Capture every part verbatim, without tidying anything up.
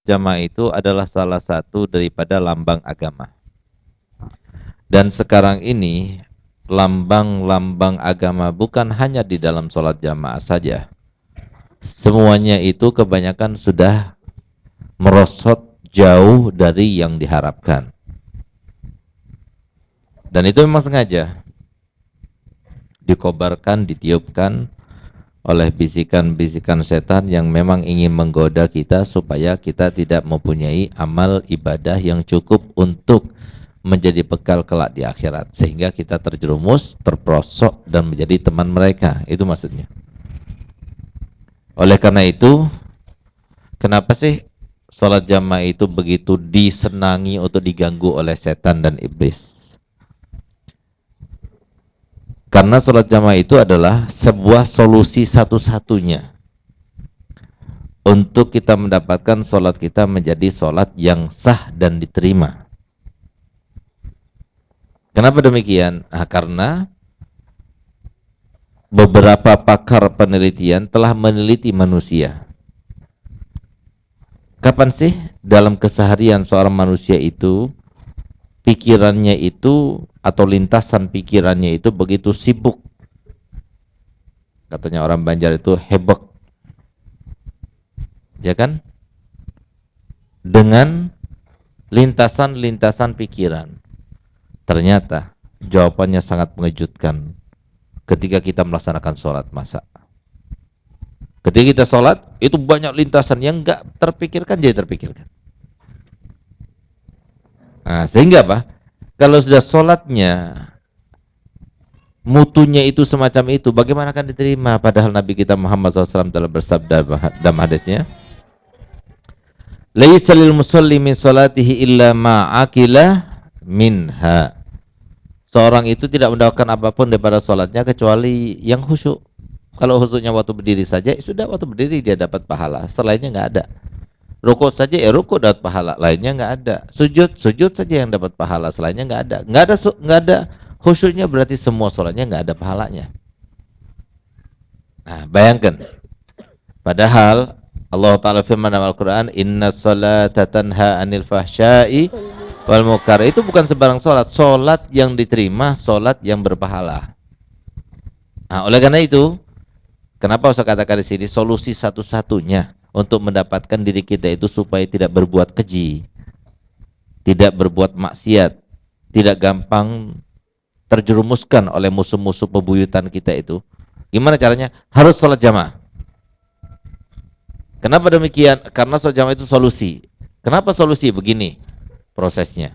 jamaah itu adalah salah satu daripada lambang agama. Dan sekarang ini lambang-lambang agama bukan hanya di dalam sholat jamaah saja. Semuanya itu kebanyakan sudah merosot jauh dari yang diharapkan. Dan itu memang sengaja dikobarkan, ditiupkan oleh bisikan-bisikan setan yang memang ingin menggoda kita supaya kita tidak mempunyai amal ibadah yang cukup untuk menjadi bekal kelak di akhirat, sehingga kita terjerumus, terperosok dan menjadi teman mereka. Itu maksudnya. Oleh karena itu, kenapa sih sholat jamaah itu begitu disenangi untuk diganggu oleh setan dan iblis? Karena sholat jamaah itu adalah sebuah solusi satu-satunya untuk kita mendapatkan sholat kita menjadi sholat yang sah dan diterima. Kenapa demikian? Nah, karena beberapa pakar penelitian telah meneliti manusia. Kapan sih dalam keseharian seorang manusia itu pikirannya itu atau lintasan pikirannya itu begitu sibuk, katanya orang Banjar itu hebek, ya kan, dengan lintasan-lintasan pikiran. Ternyata jawabannya sangat mengejutkan ketika kita melaksanakan sholat. Masa ketika kita sholat itu banyak lintasan yang nggak terpikirkan jadi terpikirkan. Nah, sehingga apa, kalau sudah sholatnya mutunya itu semacam itu, bagaimana akan diterima? Padahal Nabi kita Muhammad shallallahu alaihi wasallam telah bersabda dalam hadisnya, laisa lil musalli min salatihi illa ma'akila minha. Seorang itu tidak mendapatkan apapun daripada sholatnya kecuali yang khusyuk. Kalau khusyuknya waktu berdiri saja, sudah waktu berdiri dia dapat pahala, selainnya nggak ada. Rukuk saja ya rukuk dapat pahala, lainnya nggak ada. Sujud, sujud saja yang dapat pahala, selainnya nggak ada. Nggak ada nggak ada khusyuknya, berarti semua sholatnya nggak ada pahalanya. Nah, bayangkan. Padahal Allah Ta'ala firman dalam Al-Quran, inna salata tanha anil fahsyai wal munkar. Itu bukan sembarang sholat. Sholat yang diterima, sholat yang berpahala. Nah, oleh karena itu, kenapa saya katakan di sini solusi satu-satunya untuk mendapatkan diri kita itu supaya tidak berbuat keji, tidak berbuat maksiat, tidak gampang terjerumuskan oleh musuh-musuh pebuyutan kita itu. Gimana caranya? Harus sholat jamaah. Kenapa demikian? Karena sholat jamaah itu solusi. Kenapa solusi? Begini prosesnya.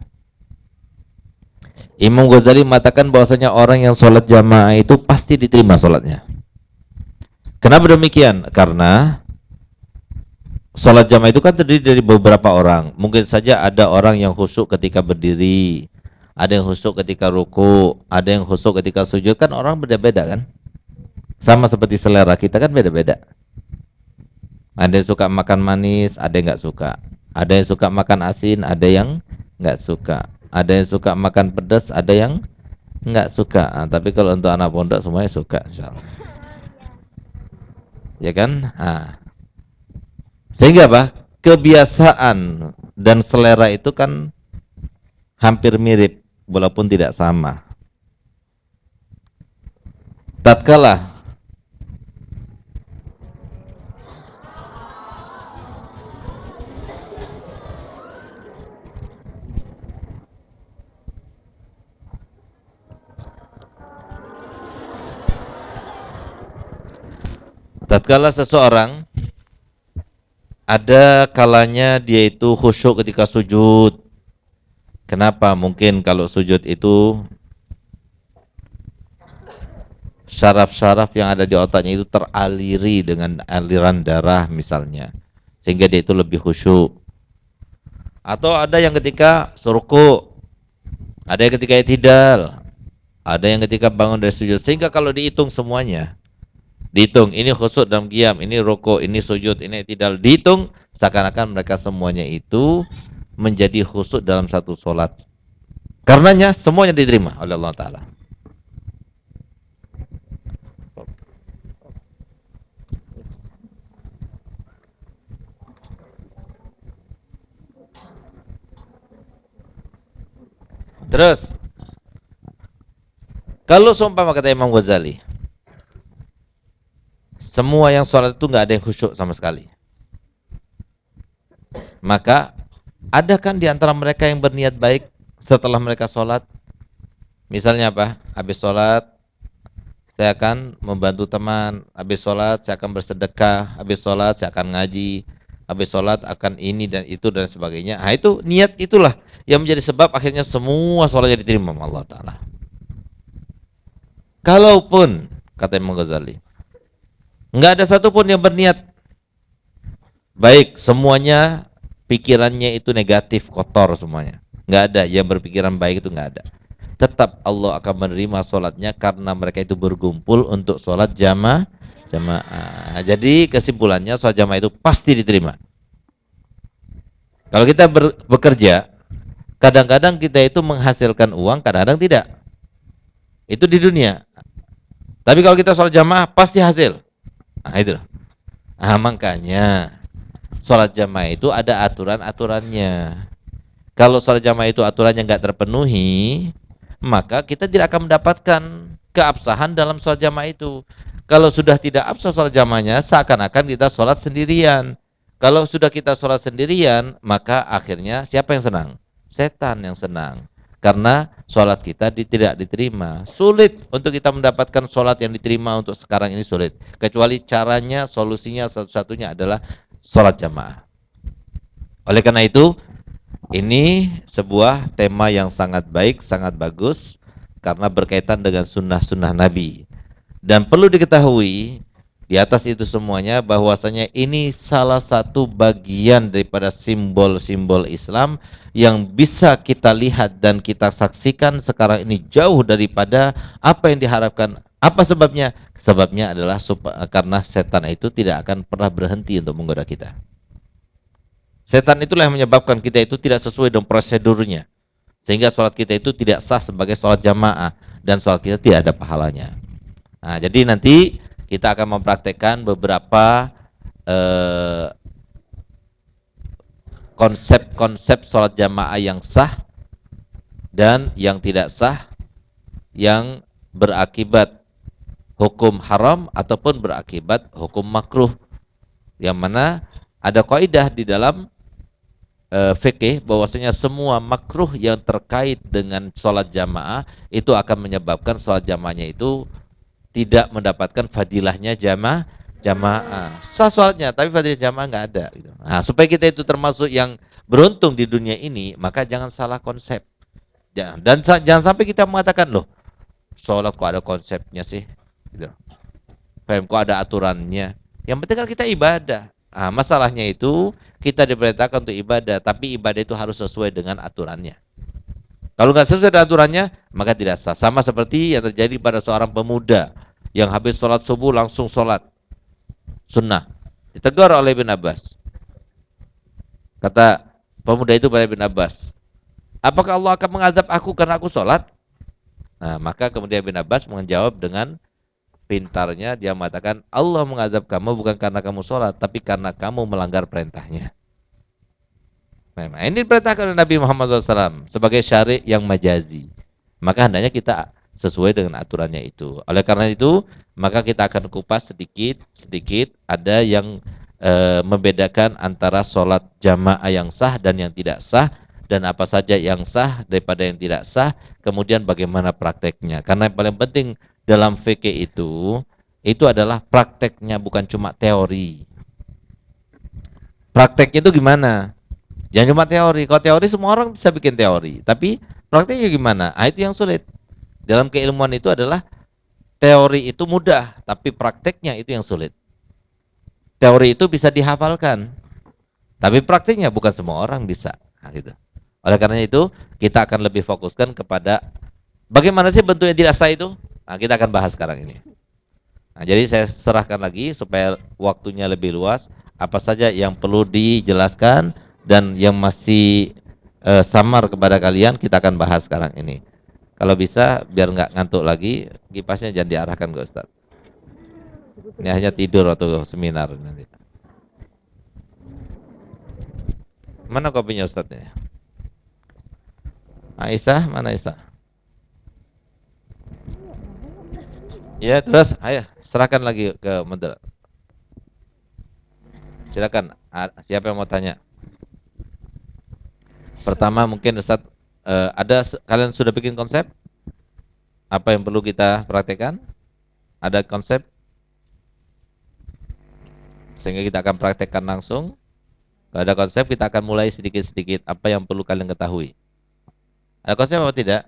Imam Ghazali mengatakan bahwasanya orang yang sholat jamaah itu pasti diterima sholatnya. Kenapa demikian? Karena sholat jamaah itu kan terdiri dari beberapa orang. Mungkin saja ada orang yang khusyuk ketika berdiri, ada yang khusyuk ketika ruku, ada yang khusyuk ketika sujud. Kan orang beda-beda kan? Sama seperti selera kita kan beda-beda. Ada yang suka makan manis, ada yang nggak suka. Ada yang suka makan asin, ada yang nggak suka. Ada yang suka makan pedas, ada yang nggak suka. Nah, tapi kalau untuk anak pondok semuanya suka, insyaallah. Ya kan? Nah, sehingga apa? Kebiasaan dan selera itu kan hampir mirip, walaupun tidak sama. Tatkala tatkala seseorang ada kalanya dia itu khusyuk ketika sujud. Kenapa? Mungkin kalau sujud itu syaraf-syaraf yang ada di otaknya itu teraliri dengan aliran darah misalnya, sehingga dia itu lebih khusyuk. Atau ada yang ketika ruku, ada yang ketika i'tidal, ada yang ketika bangun dari sujud, sehingga kalau dihitung semuanya, dihitung ini khusyuk dalam qiyam, ini ruku, ini sujud, ini i'tidal, dihitung seakan-akan mereka semuanya itu menjadi khusyuk dalam satu sholat. Karenanya semuanya diterima oleh Allah Ta'ala. Terus, kalau seumpama kata Imam Ghazali, semua yang sholat itu nggak ada yang khusyuk sama sekali. Maka, ada kan di antara mereka yang berniat baik setelah mereka sholat? Misalnya apa? Habis sholat, saya akan membantu teman. Habis sholat, saya akan bersedekah. Habis sholat, saya akan ngaji. Habis sholat, akan ini dan itu dan sebagainya. Nah itu, niat itulah yang menjadi sebab akhirnya semua sholatnya diterima oleh Allah Ta'ala. Kalaupun, kata Imam Ghazali, nggak ada satupun yang berniat baik, semuanya pikirannya itu negatif, kotor semuanya. Nggak ada yang berpikiran baik, itu nggak ada. Tetap Allah akan menerima sholatnya karena mereka itu berkumpul untuk sholat jamaah. Jamaah. Jadi kesimpulannya sholat jamaah itu pasti diterima. Kalau kita ber, bekerja, kadang-kadang kita itu menghasilkan uang, kadang-kadang tidak. Itu di dunia. Tapi kalau kita sholat jamaah pasti hasil. Nah itu. Nah, makanya sholat jamaah itu ada aturan-aturannya. Kalau sholat jamaah itu aturannya nggak terpenuhi, maka kita tidak akan mendapatkan keabsahan dalam sholat jamaah itu. Kalau sudah tidak absah sholat jamaahnya, seakan-akan kita sholat sendirian. Kalau sudah kita sholat sendirian, maka akhirnya siapa yang senang? Setan yang senang. Karena sholat kita di, tidak diterima. Sulit untuk kita mendapatkan sholat yang diterima untuk sekarang ini, sulit. Kecuali caranya, solusinya satu-satunya adalah sholat jamaah. Oleh karena itu, ini sebuah tema yang sangat baik, sangat bagus, karena berkaitan dengan sunnah-sunnah Nabi. Dan perlu diketahui, di atas itu semuanya, bahwasanya ini salah satu bagian daripada simbol-simbol Islam yang bisa kita lihat dan kita saksikan sekarang ini jauh daripada apa yang diharapkan. Apa sebabnya? Sebabnya adalah karena setan itu tidak akan pernah berhenti untuk menggoda kita. Setan itulah yang menyebabkan kita itu tidak sesuai dengan prosedurnya, sehingga sholat kita itu tidak sah sebagai sholat jamaah dan sholat kita tidak ada pahalanya. Nah, jadi nanti kita akan mempraktekkan beberapa eh, konsep-konsep sholat jamaah yang sah dan yang tidak sah, yang berakibat hukum haram ataupun berakibat hukum makruh, yang mana ada kaidah di dalam Uh, fikih bahwasanya semua makruh yang terkait dengan sholat jamaah itu akan menyebabkan sholat jamaahnya itu tidak mendapatkan fadilahnya jamaah jamaah sah sholatnya tapi fadilah jamaah nggak ada gitu. Nah, supaya kita itu termasuk yang beruntung di dunia ini, maka jangan salah konsep dan, dan jangan sampai kita mengatakan, loh sholat kok ada konsepnya sih gitu. Kok ada aturannya, yang penting kan kita ibadah. Nah, masalahnya itu kita diperintahkan untuk ibadah, tapi ibadah itu harus sesuai dengan aturannya. Kalau nggak sesuai dengan aturannya, maka tidak sah. Sama seperti yang terjadi pada seorang pemuda yang habis sholat subuh langsung sholat sunnah. Ditegur oleh Ibn Abbas. Kata pemuda itu pada Ibn Abbas, apakah Allah akan mengadab aku karena aku sholat? Nah, maka kemudian Ibn Abbas menjawab dengan pintarnya, dia mengatakan Allah mengadab kamu bukan karena kamu sholat, tapi karena kamu melanggar perintahnya. Nah, ini diperintahkan oleh Nabi Muhammad shallallahu alaihi wasallam sebagai syari' yang majazi. Maka hendaknya kita sesuai dengan aturannya itu. Oleh karena itu, maka kita akan kupas sedikit-sedikit ada yang e, membedakan antara sholat jamaah yang sah dan yang tidak sah, dan apa saja yang sah daripada yang tidak sah, kemudian bagaimana prakteknya. Karena yang paling penting dalam fikih itu, itu adalah prakteknya, bukan cuma teori. Prakteknya itu gimana? Jangan cuma teori. Kalau teori semua orang bisa bikin teori, tapi prakteknya gimana? Ah, itu yang sulit. Dalam keilmuan itu adalah teori itu mudah, tapi prakteknya itu yang sulit. Teori itu bisa dihafalkan, tapi prakteknya bukan semua orang bisa. Nah, gitu. Oleh karena itu, kita akan lebih fokuskan kepada bagaimana sih bentuknya tidak sah itu. Nah, kita akan bahas sekarang ini. Nah, jadi saya serahkan lagi supaya waktunya lebih luas. Apa saja yang perlu dijelaskan dan yang masih uh, samar kepada kalian, kita akan bahas sekarang ini. Kalau bisa biar nggak ngantuk lagi, kipasnya jangan diarahkan ke Ustaz. Ini hanya tidur atau seminar nanti. Mana kopinya Ustaznya? Aisyah, mana Aisyah? Ya, terus ayo serahkan lagi ke model. Silakan. Siapa yang mau tanya? Pertama mungkin Ustadz, eh, ada kalian sudah bikin konsep? Apa yang perlu kita praktekkan? Ada konsep sehingga kita akan praktekkan langsung. Kalau ada konsep kita akan mulai sedikit-sedikit apa yang perlu kalian ketahui. Ada konsep atau tidak?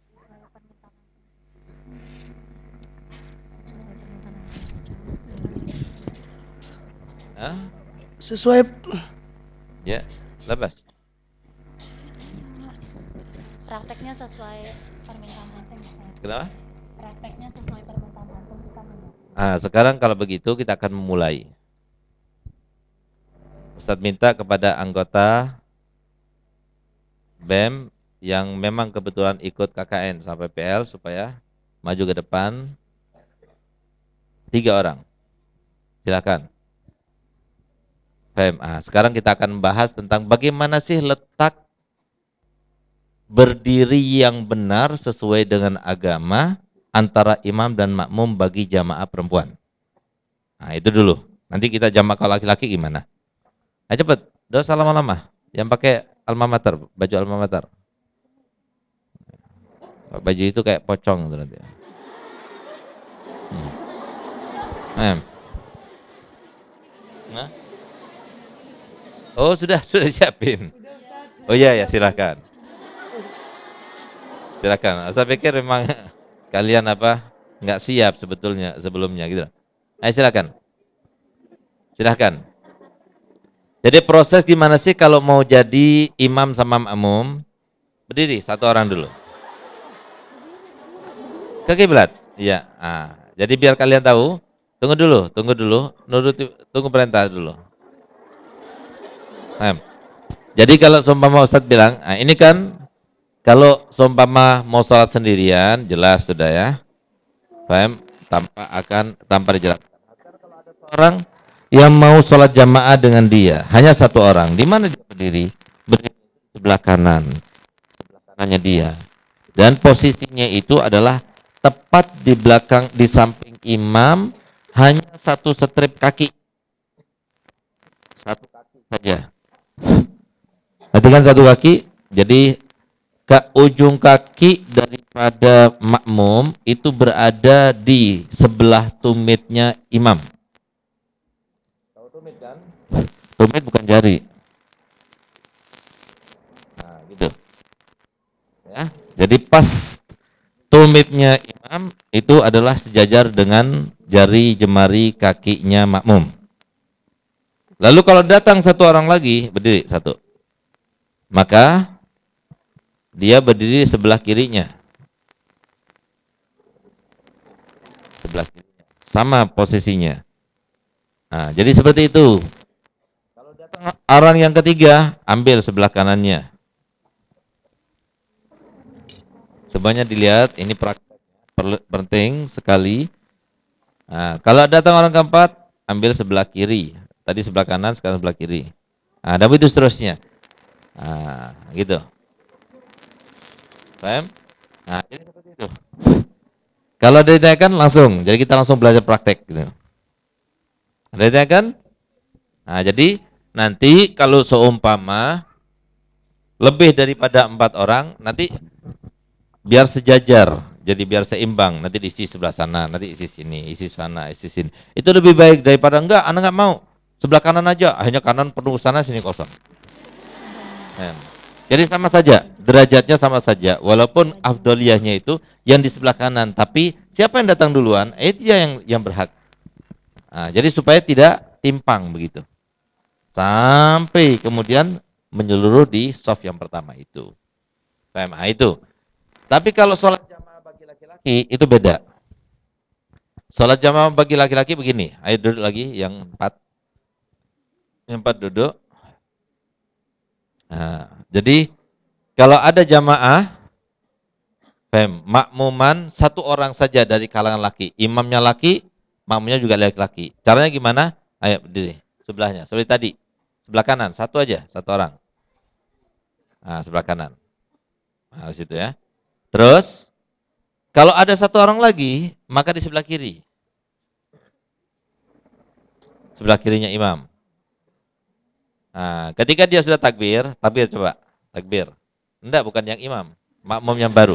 Hah? Sesuai. Ya, lepas. Prakteknya sesuai permintaan antum. Kenapa? Prakteknya sesuai permintaan antum kita. Nah, sekarang kalau begitu kita akan memulai. Ustadz minta kepada anggota B E M yang memang kebetulan ikut K K N sampai P L supaya maju ke depan. Tiga orang. Silakan. B E M. Ah, sekarang kita akan membahas tentang bagaimana sih letak berdiri yang benar sesuai dengan agama antara imam dan makmum bagi jamaah perempuan. Nah, itu dulu. Nanti kita jamaah kalau laki-laki gimana? Ayo cepet, udah usah lama-lama. Yang pakai alma mater, baju alma mater. Baju itu kayak pocong tuh nanti. Hmm. Nah. Oh sudah sudah siapin. Oh iya ya silakan. Silakan. Saya pikir memang kalian apa nggak siap sebetulnya sebelumnya gitu. Ayo silakan. Silakan. Jadi proses gimana sih kalau mau jadi imam sama makmum? Berdiri satu orang dulu. Ke kiblat. Iya. Ah, jadi biar kalian tahu, tunggu dulu, tunggu dulu, nurut tunggu perintah dulu. Nah, jadi kalau seumpama Ustadz bilang, nah ini kan kalau seumpama mau sholat sendirian, jelas sudah ya. Paham? Tanpa akan tanpa dijelaskan. Orang yang mau sholat jamaah dengan dia, hanya satu orang. Di mana dia berdiri? Berdiri di sebelah kanan, sebelah kanannya dia. Dan posisinya itu adalah tepat di belakang, di samping imam, hanya satu strip kaki, satu kaki saja. Perhatikan satu kaki, jadi ke ujung kaki daripada makmum itu berada di sebelah tumitnya imam. Tahu tumit kan? Tumit bukan jari. Nah, gitu. Ya. Jadi pas tumitnya imam itu adalah sejajar dengan jari jemari kakinya makmum. Lalu kalau datang satu orang lagi berdiri satu, maka dia berdiri sebelah kirinya. Sebelah kirinya. Sama posisinya. Nah, jadi seperti itu. Kalau datang orang yang ketiga, ambil sebelah kanannya. Semuanya dilihat, ini praktek penting sekali. Nah, kalau datang orang keempat, ambil sebelah kiri. Tadi sebelah kanan, sekarang sebelah kiri. Nah, dan itu seterusnya. Nah, gitu. Paham? Nah, jadi seperti itu. Kalau ditanyakan langsung, jadi kita langsung belajar praktek gitu. Ada ditanyakan? Nah, jadi nanti kalau seumpama lebih daripada empat orang, nanti biar sejajar, jadi biar seimbang. Nanti diisi sebelah sana, nanti isi sini, isi sana, isi sini. Itu lebih baik daripada enggak, anak enggak mau. Sebelah kanan aja, hanya kanan penuh sana, sini kosong. Nah, jadi sama saja, derajatnya sama saja. Walaupun afdoliyahnya itu yang di sebelah kanan, tapi siapa yang datang duluan, eh dia yang yang berhak. Nah, jadi supaya tidak timpang begitu. Sampai kemudian menyeluruh di soft yang pertama itu. Nah, itu. Tapi kalau sholat jamaah bagi laki-laki itu beda. Sholat jamaah bagi laki-laki begini. Ayo duduk lagi yang empat. Yang empat duduk. Nah, jadi kalau ada jamaah, fem, makmuman satu orang saja dari kalangan laki. Imamnya laki, makmumnya juga laki-laki. Caranya gimana? Ayo berdiri. Sebelahnya, seperti tadi. Sebelah kanan, satu aja, satu orang. Nah, sebelah kanan. Nah, di situ ya. Terus kalau ada satu orang lagi, maka di sebelah kiri. Sebelah kirinya imam. Nah, ketika dia sudah takbir, takbir coba, takbir. Enggak, bukan yang imam, makmum yang baru.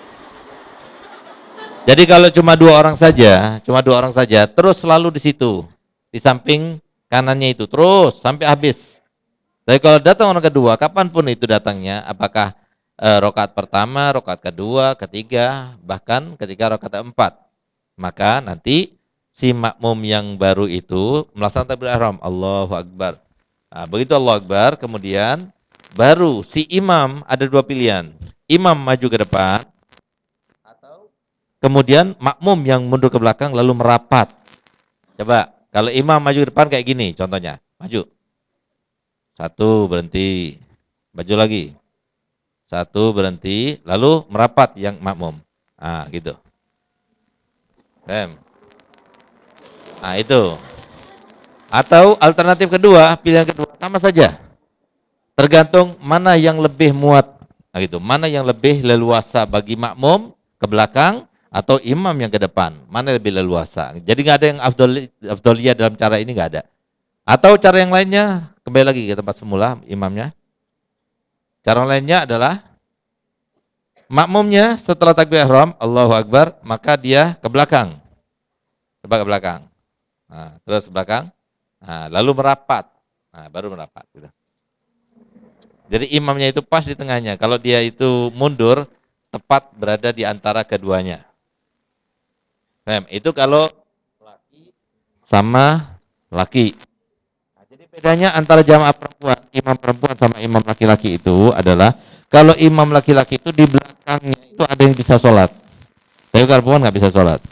Jadi kalau cuma dua orang saja, cuma dua orang saja, terus selalu di situ, di samping kanannya itu, terus sampai habis. Tapi kalau datang orang kedua, kapanpun itu datangnya, apakah e, rokaat pertama, rokaat kedua, ketiga, bahkan ketika rokaat keempat, maka nanti si makmum yang baru itu melaksanakan takbiratul ihram, Allahu Akbar. Nah, begitu Allahu Akbar, kemudian baru si imam ada dua pilihan, imam maju ke depan, atau kemudian makmum yang mundur ke belakang lalu merapat. Coba, kalau imam maju ke depan kayak gini, contohnya, maju. Satu, berhenti. Maju lagi. Satu, berhenti. Lalu merapat yang makmum. Ah, gitu. Dem. Nah, itu. Atau alternatif kedua, pilihan kedua, sama saja. Tergantung mana yang lebih muat. Nah, gitu. Mana yang lebih leluasa bagi makmum ke belakang atau imam yang ke depan. Mana yang lebih leluasa. Jadi nggak ada yang afdoliyah dalam cara ini, nggak ada. Atau cara yang lainnya, kembali lagi ke tempat semula imamnya. Cara lainnya adalah makmumnya setelah takbir ihram, Allahu Akbar, maka dia ke belakang. Coba ke belakang. Nah, terus ke belakang. Nah, lalu merapat. Nah, baru merapat gitu. Jadi imamnya itu pas di tengahnya. Kalau dia itu mundur, tepat berada di antara keduanya. Nah, itu kalau laki sama laki. Nah, jadi bedanya antara jamaah perempuan, imam perempuan sama imam laki-laki itu adalah kalau imam laki-laki itu di belakangnya itu ada yang bisa sholat. Tapi kalau perempuan nggak bisa sholat.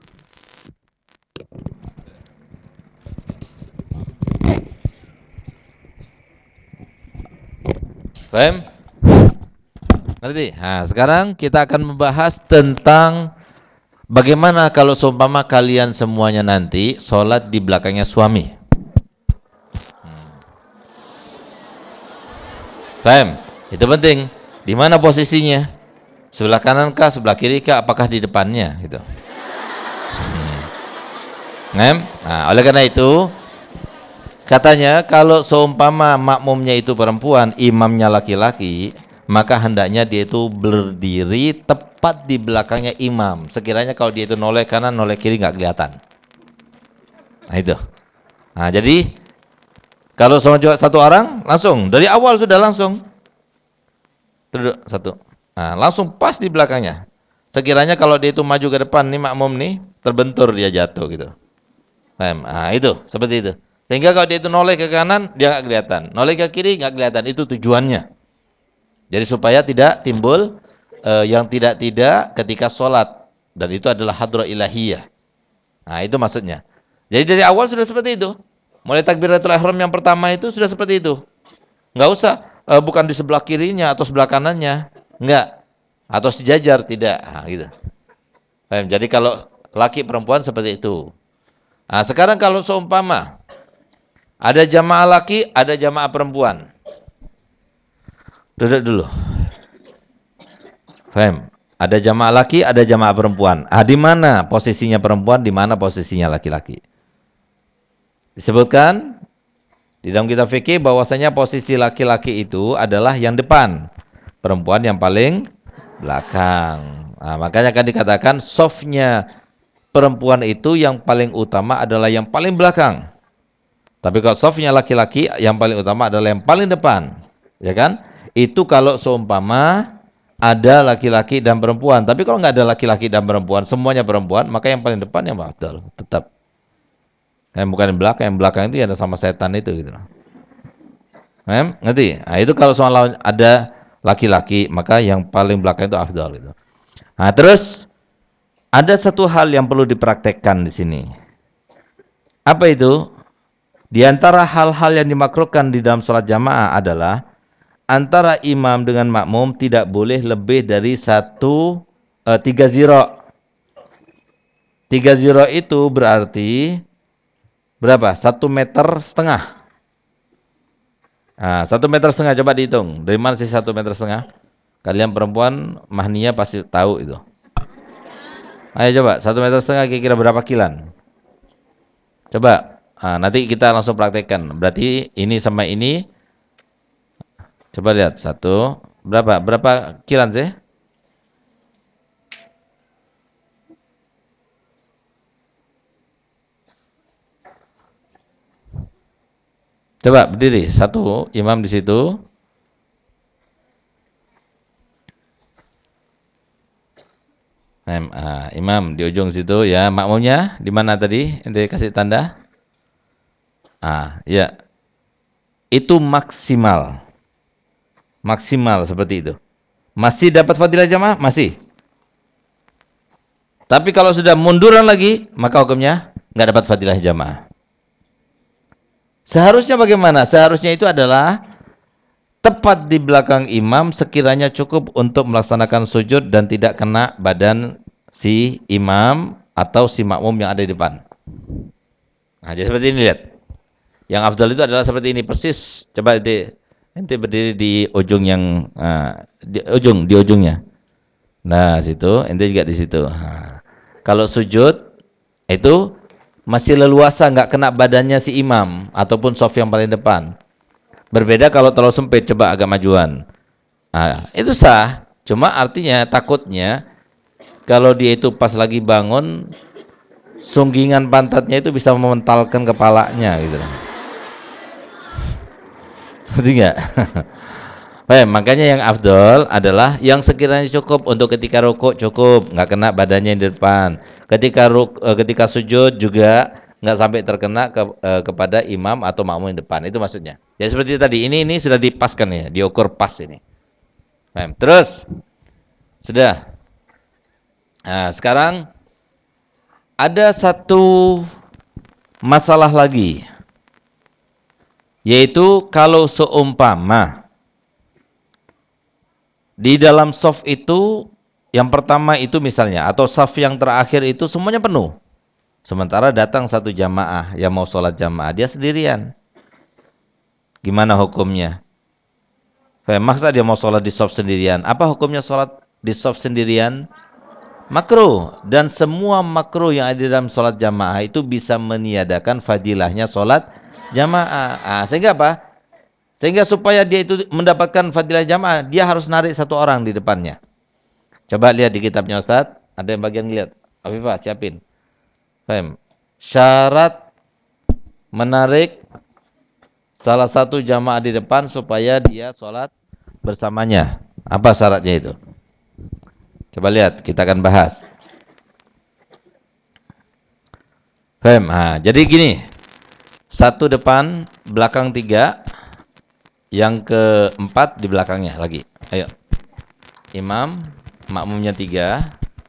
Paham? Ngerti? Nah, sekarang kita akan membahas tentang bagaimana kalau seumpama kalian semuanya nanti sholat di belakangnya suami. Hmm. Paham? Itu penting. Di mana posisinya? Sebelah kanan kah, sebelah kiri kah, apakah di depannya? Gitu. Hmm. Nah, oleh karena itu, katanya kalau seumpama makmumnya itu perempuan, imamnya laki-laki, maka hendaknya dia itu berdiri tepat di belakangnya imam. Sekiranya kalau dia itu noleh kanan, noleh kiri nggak kelihatan. Nah itu. Nah jadi kalau sama satu orang langsung dari awal sudah langsung duduk satu. Nah, langsung pas di belakangnya. Sekiranya kalau dia itu maju ke depan nih makmum nih terbentur dia jatuh gitu. Nah itu seperti itu. Sehingga kalau dia itu noleh ke kanan dia nggak kelihatan, noleh ke kiri nggak kelihatan. Itu tujuannya. Jadi supaya tidak timbul uh, yang tidak-tidak ketika sholat. Dan itu adalah hadrah ilahiyah. Nah itu maksudnya. Jadi dari awal sudah seperti itu. Mulai takbiratul ihram yang pertama itu sudah seperti itu. Nggak usah, uh, bukan di sebelah kirinya atau sebelah kanannya. Nggak. Atau sejajar, tidak. Nah, gitu. Jadi kalau laki perempuan seperti itu. Nah sekarang kalau seumpama ada jamaah laki, ada jamaah perempuan. Duduk dulu. Faham? Ada jamaah laki, ada jamaah perempuan. Ah, di mana posisinya perempuan, di mana posisinya laki-laki? Disebutkan di dalam kitab fikih bahwasanya posisi laki-laki itu adalah yang depan, perempuan yang paling belakang. Nah, makanya kan dikatakan softnya perempuan itu yang paling utama adalah yang paling belakang. Tapi kalau softnya laki-laki yang paling utama adalah yang paling depan, ya kan? Itu kalau seumpama ada laki-laki dan perempuan. Tapi kalau nggak ada laki-laki dan perempuan, semuanya perempuan, maka yang paling depan yang afdal, tetap. Yang bukan yang belakang, yang belakang itu ya ada sama setan itu gitu. Em, ngerti? Nah, itu kalau soal ada laki-laki, maka yang paling belakang itu afdal gitu. Nah, terus ada satu hal yang perlu dipraktekkan di sini. Apa itu? Di antara hal-hal yang dimakruhkan di dalam sholat jamaah adalah antara imam dengan makmum tidak boleh lebih dari satu uh, tiga ziro. Tiga ziro itu berarti berapa? Satu meter setengah. Nah, satu meter setengah coba dihitung. Dari mana sih satu meter setengah? Kalian perempuan mahninya pasti tahu itu. Ayo coba, satu meter setengah kira-kira berapa kilan? Coba, nah, nanti kita langsung praktekkan. Berarti ini sama ini, coba lihat satu, berapa? Berapa kilan sih? Coba berdiri, satu imam di situ. Ah, imam di ujung situ ya, makmumnya di mana tadi? Ente kasih tanda? Ah, ya. Itu maksimal. Maksimal seperti itu. Masih dapat fadilah jamaah? Masih. Tapi kalau sudah munduran lagi, maka hukumnya nggak dapat fadilah jamaah. Seharusnya bagaimana? Seharusnya itu adalah tepat di belakang imam sekiranya cukup untuk melaksanakan sujud dan tidak kena badan si imam atau si makmum yang ada di depan. Nah, jadi seperti ini lihat. Yang afdal itu adalah seperti ini persis. Coba ente, ente berdiri di ujung yang uh, di ujung di ujungnya. Nah, situ ente juga di situ. Nah, kalau sujud itu masih leluasa nggak kena badannya si imam ataupun shaf yang paling depan. Berbeda kalau terlalu sempit, coba agak majuan. Nah, itu sah. Cuma artinya takutnya kalau dia itu pas lagi bangun, sunggingan pantatnya itu bisa mementalkan kepalanya gitu. Ngerti nggak? Baik, makanya yang afdol adalah yang sekiranya cukup untuk ketika rukuk cukup, nggak kena badannya di depan. Ketika ruk, ketika sujud juga nggak sampai terkena ke, eh, kepada imam atau makmum di depan. Itu maksudnya. Ya seperti tadi, ini ini sudah dipaskan ya, diukur pas ini. Baik, terus sudah. Nah, sekarang ada satu masalah lagi, yaitu kalau seumpama di dalam shaf itu yang pertama itu misalnya atau shaf yang terakhir itu semuanya penuh. Sementara datang satu jamaah yang mau sholat jamaah, dia sendirian. Gimana hukumnya? Masa dia mau sholat di shaf sendirian? Apa hukumnya sholat di shaf sendirian? Makruh. Dan semua makruh yang ada di dalam sholat jamaah itu bisa meniadakan fadilahnya sholat jamaah. Ah, sehingga apa? Sehingga supaya dia itu mendapatkan fadilah jamaah, dia harus narik satu orang di depannya. Coba lihat di kitabnya Ustaz, ada yang bagian lihat. Afifah, siapin. Faham? Syarat menarik salah satu jamaah di depan supaya dia sholat bersamanya. Apa syaratnya itu? Coba lihat, kita akan bahas. Faham? Nah, jadi gini, satu depan, belakang tiga, yang keempat di belakangnya lagi. Ayo, imam, makmumnya tiga.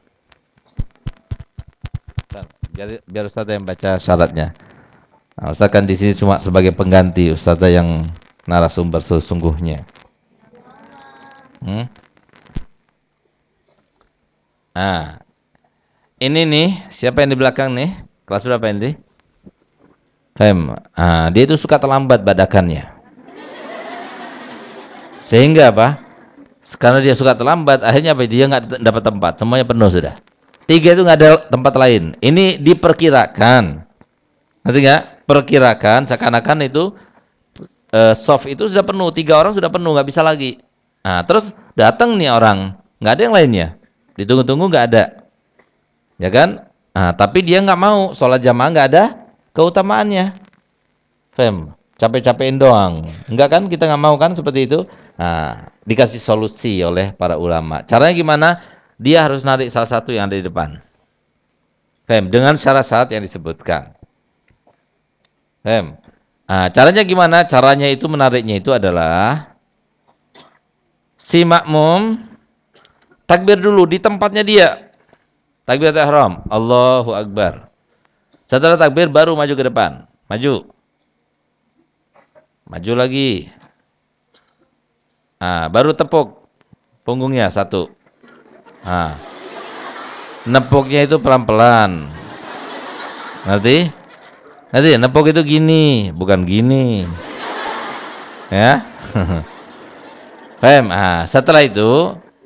Biar, biar Ustaz yang baca syaratnya. Nah, Ustaz kan di sini cuma sebagai pengganti Ustaz yang narasumber sesungguhnya. Hmm? Nah, ini nih siapa yang di belakang nih? Kelas berapa ini? Hem, ah, dia itu suka terlambat badakannya. Sehingga apa? Karena dia suka terlambat, akhirnya apa? Dia nggak dapat tempat, semuanya penuh sudah. Tiga itu nggak ada tempat lain. Ini diperkirakan, ngerti nggak? Perkirakan seakan-akan itu uh, soft itu sudah penuh, tiga orang sudah penuh, nggak bisa lagi. Nah, terus datang nih orang, nggak ada yang lainnya. Ditunggu-tunggu nggak ada, ya kan? Nah, tapi dia nggak mau sholat jamaah, nggak ada keutamaannya. Fem, capek-capekin doang. Enggak kan? Kita nggak mau kan seperti itu. Nah, dikasih solusi oleh para ulama. Caranya gimana? Dia harus narik salah satu yang ada di depan. Fem, dengan syarat-syarat yang disebutkan. Fem. Nah, caranya gimana? Caranya itu menariknya itu adalah si makmum takbir dulu di tempatnya dia. Takbiratul ihram, Allahu Akbar. Setelah takbir baru maju ke depan. Maju. Maju lagi. Nah, baru tepuk punggungnya satu. Nah, nepuknya itu pelan-pelan. Ngerti? Ngerti? Nepuk itu gini, bukan gini. Ya. Paham? Nah, setelah itu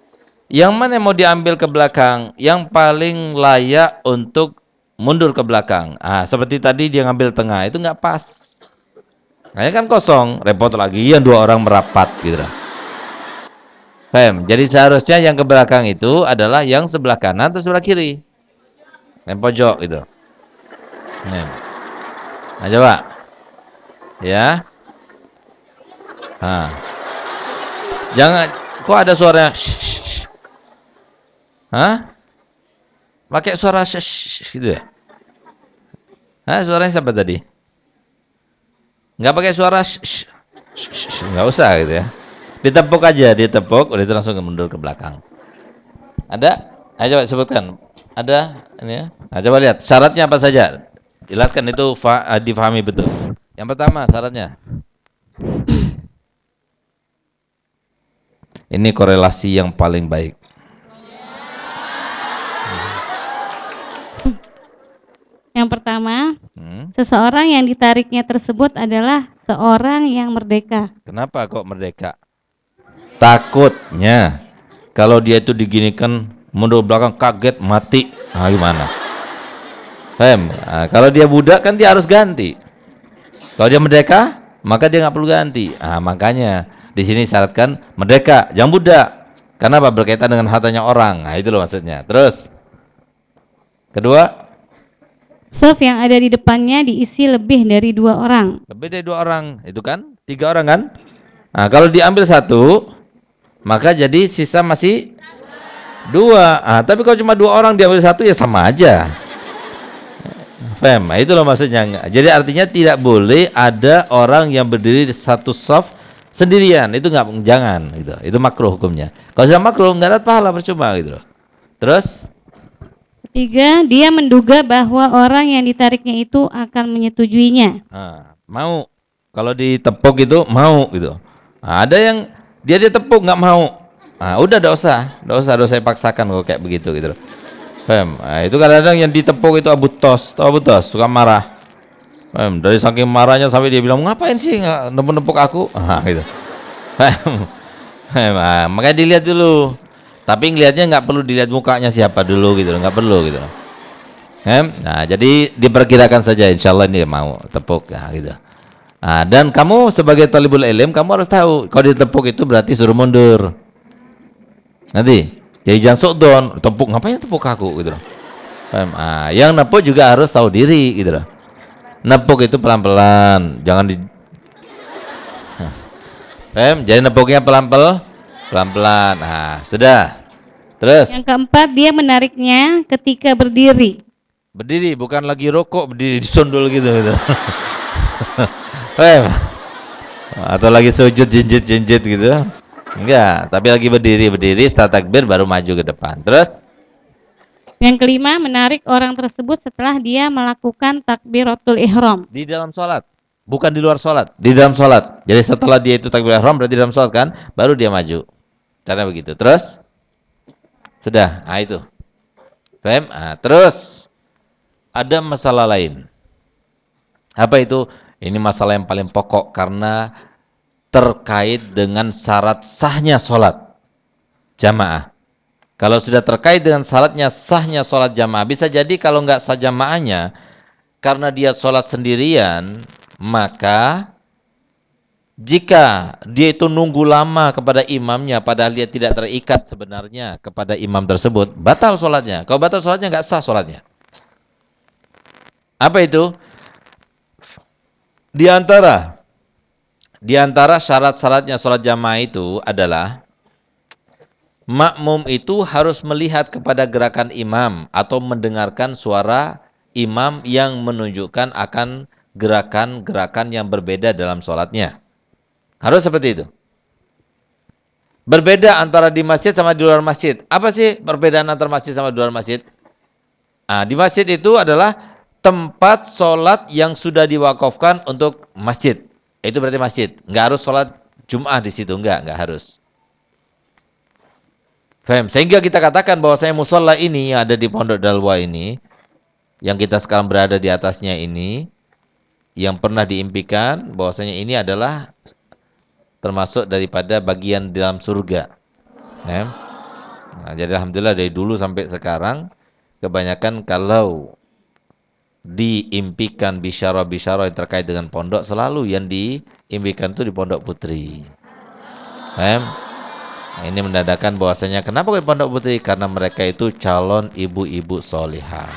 Yang mana yang mau diambil ke belakang? Yang paling layak untuk mundur ke belakang. Ah, seperti tadi dia ngambil tengah, itu nggak pas. Nah, kan kosong, repot lagi. Yang dua orang merapat gitu. Paham? Jadi seharusnya yang ke belakang itu adalah yang sebelah kanan atau sebelah kiri. Yang pojok itu. Nah, nah coba. Ya. Nah. Jangan, kok ada suara shh, shh, shh. Hah? Pakai suara shh, shh, shh, gitu ya? Hah, suaranya siapa tadi? Nggak pakai suara shh, shh, shh, shh, shh. Nggak usah gitu ya. Ditepuk aja, ditepuk, udah itu langsung mundur ke belakang. Ada? Ayo coba sebutkan. Ada ini ya. Nah, coba lihat syaratnya apa saja. Jelaskan itu fa difahami betul. Yang pertama syaratnya. Ini korelasi yang paling baik. Yang pertama, Hmm? seseorang yang ditariknya tersebut adalah seorang yang merdeka. Kenapa kok merdeka? Takutnya kalau dia itu diginikan mundur belakang kaget mati. Nah, gimana? Paham? Nah, kalau dia budak kan dia harus ganti. Kalau dia merdeka, maka dia nggak perlu ganti. Nah, makanya di sini syaratkan merdeka, jangan budak. Karena apa? Berkaitan dengan hartanya orang. Nah, itu loh maksudnya. Terus kedua, Saf yang ada di depannya diisi lebih dari dua orang. lebih dari dua orang, itu kan? Tiga orang kan? Nah, kalau diambil satu, maka jadi sisa masih dua. Nah, tapi kalau cuma dua orang diambil satu ya sama aja. Fem, nah, itu loh maksudnya. Jadi artinya tidak boleh ada orang yang berdiri di satu saf sendirian. Itu nggak, jangan gitu. Itu makruh hukumnya. Kalau sudah makruh nggak ada pahala, percuma gitu loh. Terus Ketiga, dia menduga bahwa orang yang ditariknya itu akan menyetujuinya. nah, mau. Kalau ditepuk itu mau gitu. Nah, ada yang dia ditepuk nggak mau. Nah, udah enggak usah, enggak usah, enggak usah paksakan kalau kayak begitu gitu loh. Fem, nah, itu kadang-kadang yang ditepuk itu Abu Tos, tahu Abu Tos, suka marah. Fem, dari saking marahnya sampai dia bilang ngapain sih nggak nempuk-nempuk aku? Ah, gitu. Fem, fem, nah, makanya dilihat dulu. Tapi ngelihatnya nggak perlu dilihat mukanya siapa dulu gitu, nggak perlu gitu. Fem, nah jadi diperkirakan saja, insya Allah ini mau tepuk, ya gitu. Nah, dan kamu sebagai talibul ilm, kamu harus tahu kalau ditepuk itu berarti suruh mundur. Nanti, jadi jangan sukdon, tepuk ngapain tepuk aku gitu loh. Nah, yang nepuk juga harus tahu diri gitu loh. Nepuk itu pelan-pelan, jangan di Pem, jadi nepuknya pelan-pelan, pelan-pelan. Nah, sudah. Terus Yang keempat, dia menariknya ketika berdiri. berdiri, bukan lagi rokok, berdiri disundul gitu gitu. Pem. Atau lagi sujud jinjit-jinjit gitu. Enggak, tapi lagi berdiri, berdiri setelah takbir baru maju ke depan. Terus Yang kelima, menarik orang tersebut setelah dia melakukan takbiratul ihram. di dalam sholat, bukan di luar sholat, di dalam sholat. Jadi setelah dia itu takbir ihram berarti dalam sholat kan, baru dia maju. Karena begitu. Terus sudah, nah itu. Paham? Nah, terus ada masalah lain. Apa itu? Ini masalah yang paling pokok karena terkait dengan syarat sahnya sholat jamaah. Kalau sudah terkait dengan syaratnya sahnya sholat jamaah, bisa jadi kalau nggak sah jamaahnya, karena dia sholat sendirian, maka jika dia itu nunggu lama kepada imamnya, padahal dia tidak terikat sebenarnya kepada imam tersebut, batal sholatnya. Kalau batal sholatnya nggak sah sholatnya. Apa itu? Di antara di antara syarat-syaratnya sholat jamaah itu adalah makmum itu harus melihat kepada gerakan imam atau mendengarkan suara imam yang menunjukkan akan gerakan-gerakan yang berbeda dalam sholatnya. Harus seperti itu. Berbeda antara di masjid sama di luar masjid. Apa sih perbedaan antara masjid sama di luar masjid? Nah, di masjid itu adalah tempat sholat yang sudah diwakafkan untuk masjid. Itu berarti masjid. Nggak harus sholat Jum'ah di situ, nggak, nggak harus. Faham? Sehingga kita katakan bahwasanya musola ini yang ada di Pondok Dalwa ini, yang kita sekarang berada di atasnya ini, yang pernah diimpikan bahwasanya ini adalah termasuk daripada bagian di dalam surga. Ya. Nah, jadi alhamdulillah dari dulu sampai sekarang kebanyakan kalau diimpikan bisyarah-bisyarah yang terkait dengan pondok, selalu yang diimpikan itu di pondok putri. Paham? Nah, ini menandakan bahwasanya kenapa di pondok putri? Karena mereka itu calon ibu-ibu solihah.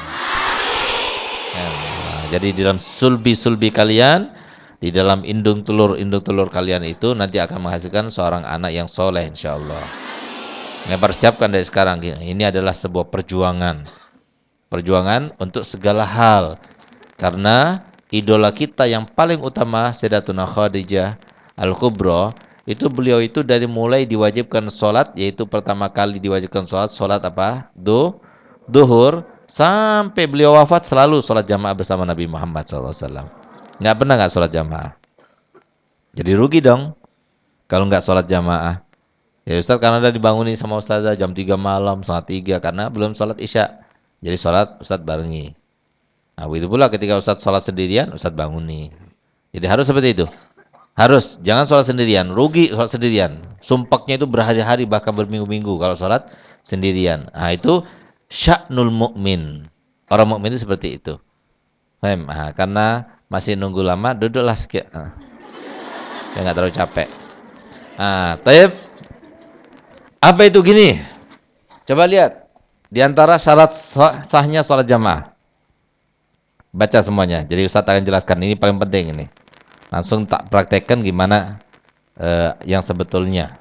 Nah, jadi di dalam sulbi-sulbi kalian, di dalam indung telur-indung telur kalian itu nanti akan menghasilkan seorang anak yang soleh insyaallah. Nah, persiapkan dari sekarang. Ini adalah sebuah perjuangan. Perjuangan untuk segala hal. Karena idola kita yang paling utama Sayyidatuna Khadijah Al-Kubra, itu beliau itu dari mulai diwajibkan sholat, yaitu pertama kali diwajibkan sholat, sholat apa? Du, duhur, sampai beliau wafat selalu sholat jamaah bersama Nabi Muhammad shallallahu alaihi wasallam. Nggak pernah nggak sholat jamaah. Jadi rugi dong kalau nggak sholat jamaah. Ya Ustaz, karena ada dibangunin sama Ustazah jam tiga malam, setengah tiga, karena belum sholat isya. Jadi sholat Ustaz barengi. Nah, begitu pula ketika Ustaz sholat sendirian, Ustaz banguni. Jadi harus seperti itu. Harus, jangan sholat sendirian. Rugi sholat sendirian. Sumpaknya itu berhari-hari, bahkan berminggu-minggu kalau sholat sendirian. Nah, itu sya'nul mu'min. Orang mukmin itu seperti itu. Nah, karena masih nunggu lama, duduklah sekian. Nah, ya nggak terlalu capek. Nah, taib. Apa itu gini? Coba lihat. Di antara syarat sahnya sholat jamaah. Baca semuanya. Jadi Ustaz akan jelaskan. Ini paling penting ini. Langsung tak praktekkan gimana eh, yang sebetulnya.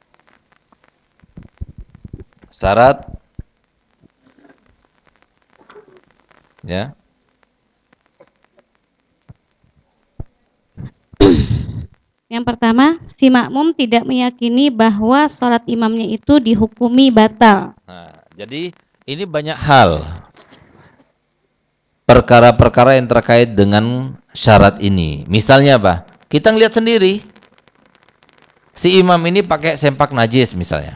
Syarat. Ya. Yang pertama, si makmum tidak meyakini bahwa sholat imamnya itu dihukumi batal. Nah, jadi ini banyak hal. Perkara-perkara yang terkait dengan syarat ini. Misalnya apa? Kita ngelihat sendiri. Si imam ini pakai sempak najis misalnya.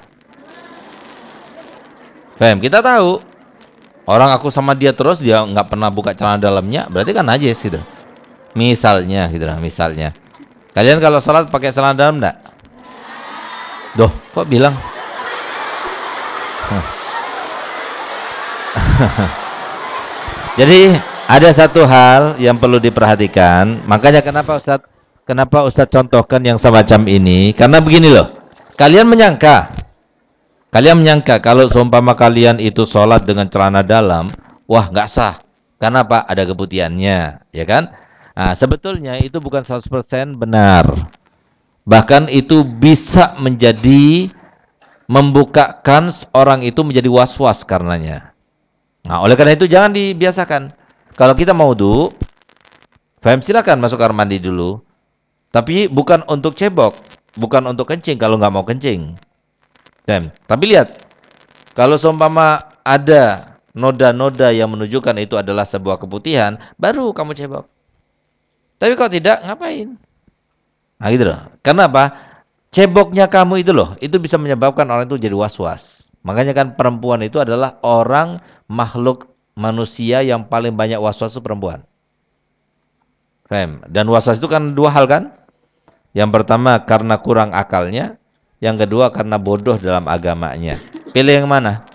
Paham? Kita tahu. Orang aku sama dia terus, dia nggak pernah buka celana dalamnya, berarti kan najis gitu. Misalnya gitu lah, misalnya. Kalian kalau sholat pakai celana dalam enggak? Duh, kok bilang? Jadi ada satu hal yang perlu diperhatikan. Makanya kenapa Ustaz, kenapa Ustaz contohkan yang semacam ini? Karena begini loh. Kalian menyangka, kalian menyangka kalau seumpama kalian itu sholat dengan celana dalam, wah nggak sah. Karena apa? Ada keputihannya, ya kan? Nah, sebetulnya itu bukan seratus persen benar. Bahkan itu bisa menjadi membukakan orang itu menjadi was-was karenanya. Nah, oleh karena itu jangan dibiasakan. Kalau kita mau wudu, faham, silakan masuk kamar mandi dulu. Tapi bukan untuk cebok, bukan untuk kencing kalau nggak mau kencing. Faham? Tapi lihat, kalau seumpama ada noda-noda yang menunjukkan itu adalah sebuah keputihan, baru kamu cebok. Tapi kalau tidak, ngapain? Nah gitu loh. Karena apa? Ceboknya kamu itu loh, itu bisa menyebabkan orang itu jadi was-was. Makanya kan perempuan itu adalah orang makhluk manusia yang paling banyak was-was itu perempuan. Faham? Dan was-was itu kan dua hal kan? Yang pertama karena kurang akalnya, yang kedua karena bodoh dalam agamanya. Pilih yang mana?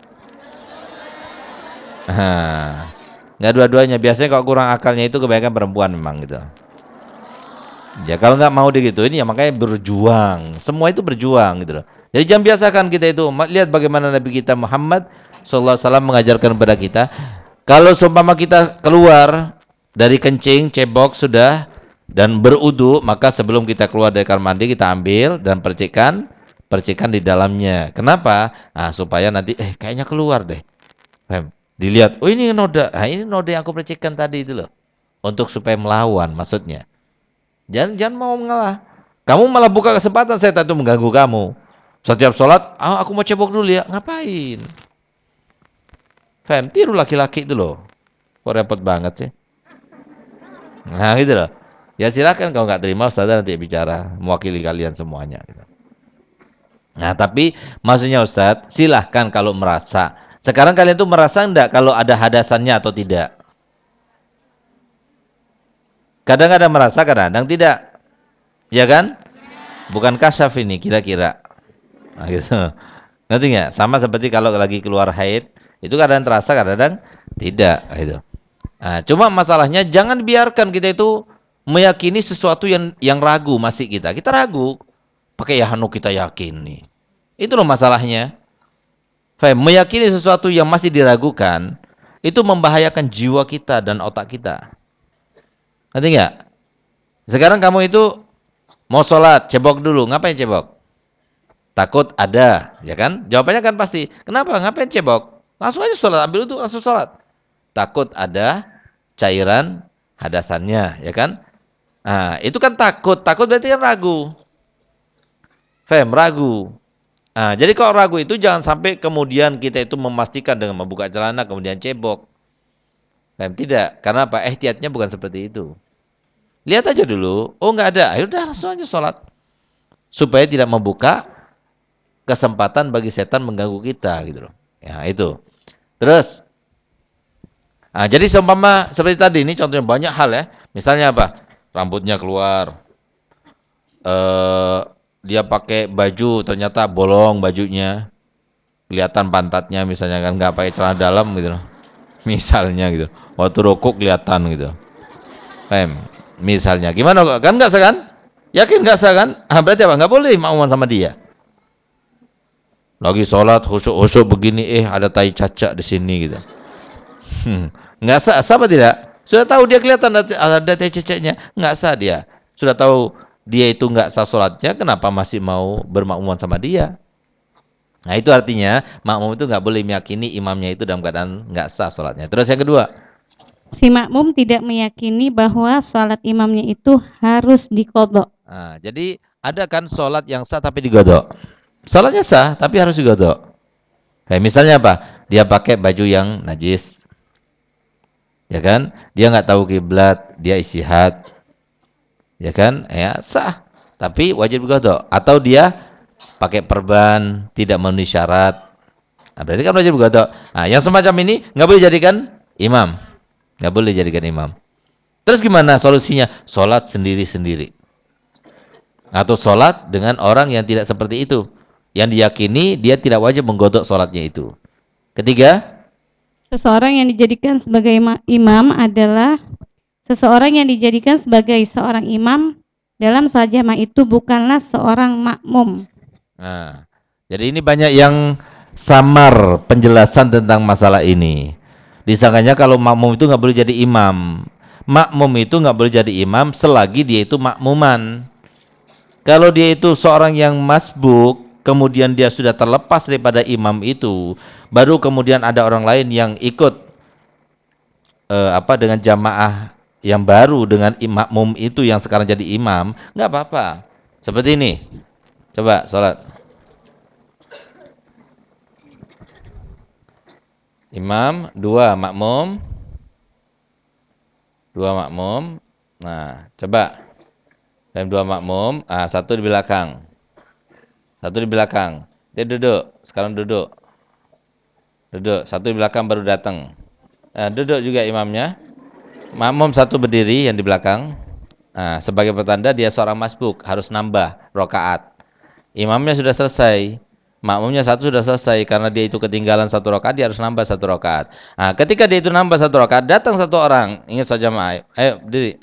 Nah, nggak dua-duanya. Biasanya kalau kurang akalnya itu kebanyakan perempuan memang gitu. Ya kalau nggak mau digituin ya makanya berjuang. Semua itu berjuang gitu loh. Jadi jangan biasakan kita itu. Lihat bagaimana Nabi kita Muhammad shallallahu alaihi wasallam mengajarkan kepada kita. Kalau seumpama kita keluar dari kencing, cebok sudah dan berudu, maka sebelum kita keluar dari kamar mandi kita ambil dan percikan, percikan di dalamnya. Kenapa? Nah, supaya nanti eh kayaknya keluar deh. Dilihat, oh ini noda. Nah, ini noda yang aku percikan tadi itu loh. Untuk supaya melawan maksudnya. Jangan, jangan mau mengalah. Kamu malah buka kesempatan saya tadi mengganggu kamu. Setiap sholat, oh, aku mau cebok dulu ya. Ngapain? Faham? Tiru laki-laki itu loh. Kok repot banget sih? Nah gitu loh. Ya silakan kalau nggak terima Ustazah nanti bicara mewakili kalian semuanya. Nah tapi maksudnya Ustaz, silahkan kalau merasa. Sekarang kalian tuh merasa enggak kalau ada hadasannya atau tidak? Kadang-kadang merasa, kadang-kadang tidak. Ya kan? Bukan kasyaf ini kira-kira. Nah, gitu. Ngerti nggak? Sama seperti kalau lagi keluar haid, itu kadang terasa, kadang tidak. Gitu. Nah, cuma masalahnya jangan biarkan kita itu meyakini sesuatu yang yang ragu masih kita. Kita ragu, pakai ya hanu kita yakin nih. Itu loh masalahnya. Faham? Meyakini sesuatu yang masih diragukan, itu membahayakan jiwa kita dan otak kita. Ngerti nggak? Sekarang kamu itu mau sholat, cebok dulu. Ngapain cebok? Takut ada, ya kan? Jawabannya kan pasti. Kenapa? Ngapain cebok? Langsung aja sholat, ambil itu langsung sholat. Takut ada cairan hadasannya, ya kan? Nah, itu kan takut. Takut berarti kan ragu. Fem, ragu. Nah, jadi kalau ragu itu jangan sampai kemudian kita itu memastikan dengan membuka celana kemudian cebok. Fem, tidak. Karena apa? Ihtiyatnya bukan seperti itu. Lihat aja dulu. Oh, nggak ada. Ayo udah langsung aja sholat. Supaya tidak membuka kesempatan bagi setan mengganggu kita gitu loh. Ya, itu. Terus nah, jadi seumpama seperti tadi ini contohnya banyak hal ya. Misalnya apa? Rambutnya keluar. Eh, dia pakai baju ternyata bolong bajunya. Kelihatan pantatnya misalnya kan nggak pakai celana dalam gitu loh. Misalnya gitu. Waktu rokok kelihatan gitu. Pem. Misalnya gimana kok? Kan nggak sah kan? Yakin nggak sah kan? Ah, berarti apa? Nggak boleh makmuman sama dia. Lagi sholat khusyuk-khusyuk begini, eh ada tai cacak di sini gitu. Hmm. Nggak sah, sah apa tidak? Sudah tahu dia kelihatan ada, ada tai cacaknya, nggak sah dia. Sudah tahu dia itu nggak sah sholatnya, kenapa masih mau bermakmuman sama dia? Nah itu artinya makmum itu nggak boleh meyakini imamnya itu dalam keadaan nggak sah sholatnya. Terus yang kedua, Si makmum tidak meyakini bahwa sholat imamnya itu harus diqodho. nah, jadi ada kan sholat yang sah tapi digodok. Sholatnya sah tapi harus digodok. Kayak misalnya apa? Dia pakai baju yang najis, ya kan? Dia nggak tahu kiblat, dia istihad, ya kan? Ya sah, tapi wajib digodok. Atau dia pakai perban, tidak memenuhi syarat, nah, berarti kan wajib digodok. Nah, yang semacam ini nggak boleh jadikan imam, nggak boleh jadikan imam. Terus gimana solusinya? Sholat sendiri-sendiri, atau sholat dengan orang yang tidak seperti itu, yang diyakini dia tidak wajib menggodok sholatnya itu. Ketiga, Seseorang yang dijadikan sebagai ima- imam adalah seseorang yang dijadikan sebagai seorang imam dalam sholat jamaah itu bukanlah seorang makmum. nah, jadi ini banyak yang samar penjelasan tentang masalah ini. Disangkanya kalau makmum itu nggak boleh jadi imam. Makmum itu nggak boleh jadi imam selagi dia itu makmuman. Kalau dia itu seorang yang masbuk, kemudian dia sudah terlepas daripada imam itu, baru kemudian ada orang lain yang ikut eh, apa dengan jamaah yang baru dengan makmum itu yang sekarang jadi imam, nggak apa-apa. Seperti ini. Coba sholat. Imam, dua makmum. Dua makmum. Nah, coba. Dan dua makmum, ah, satu di belakang. Satu di belakang. Dia duduk, sekarang duduk. Duduk, satu di belakang baru datang. Nah, duduk juga imamnya. Makmum satu berdiri yang di belakang. Nah, sebagai pertanda dia seorang masbuk, harus nambah rakaat. Imamnya sudah selesai. Makmumnya satu sudah selesai karena dia itu ketinggalan satu rakaat, dia harus nambah satu rakaat. Nah, ketika dia itu nambah satu rakaat, datang satu orang, ingat saja jamaah. Ayo, berdiri.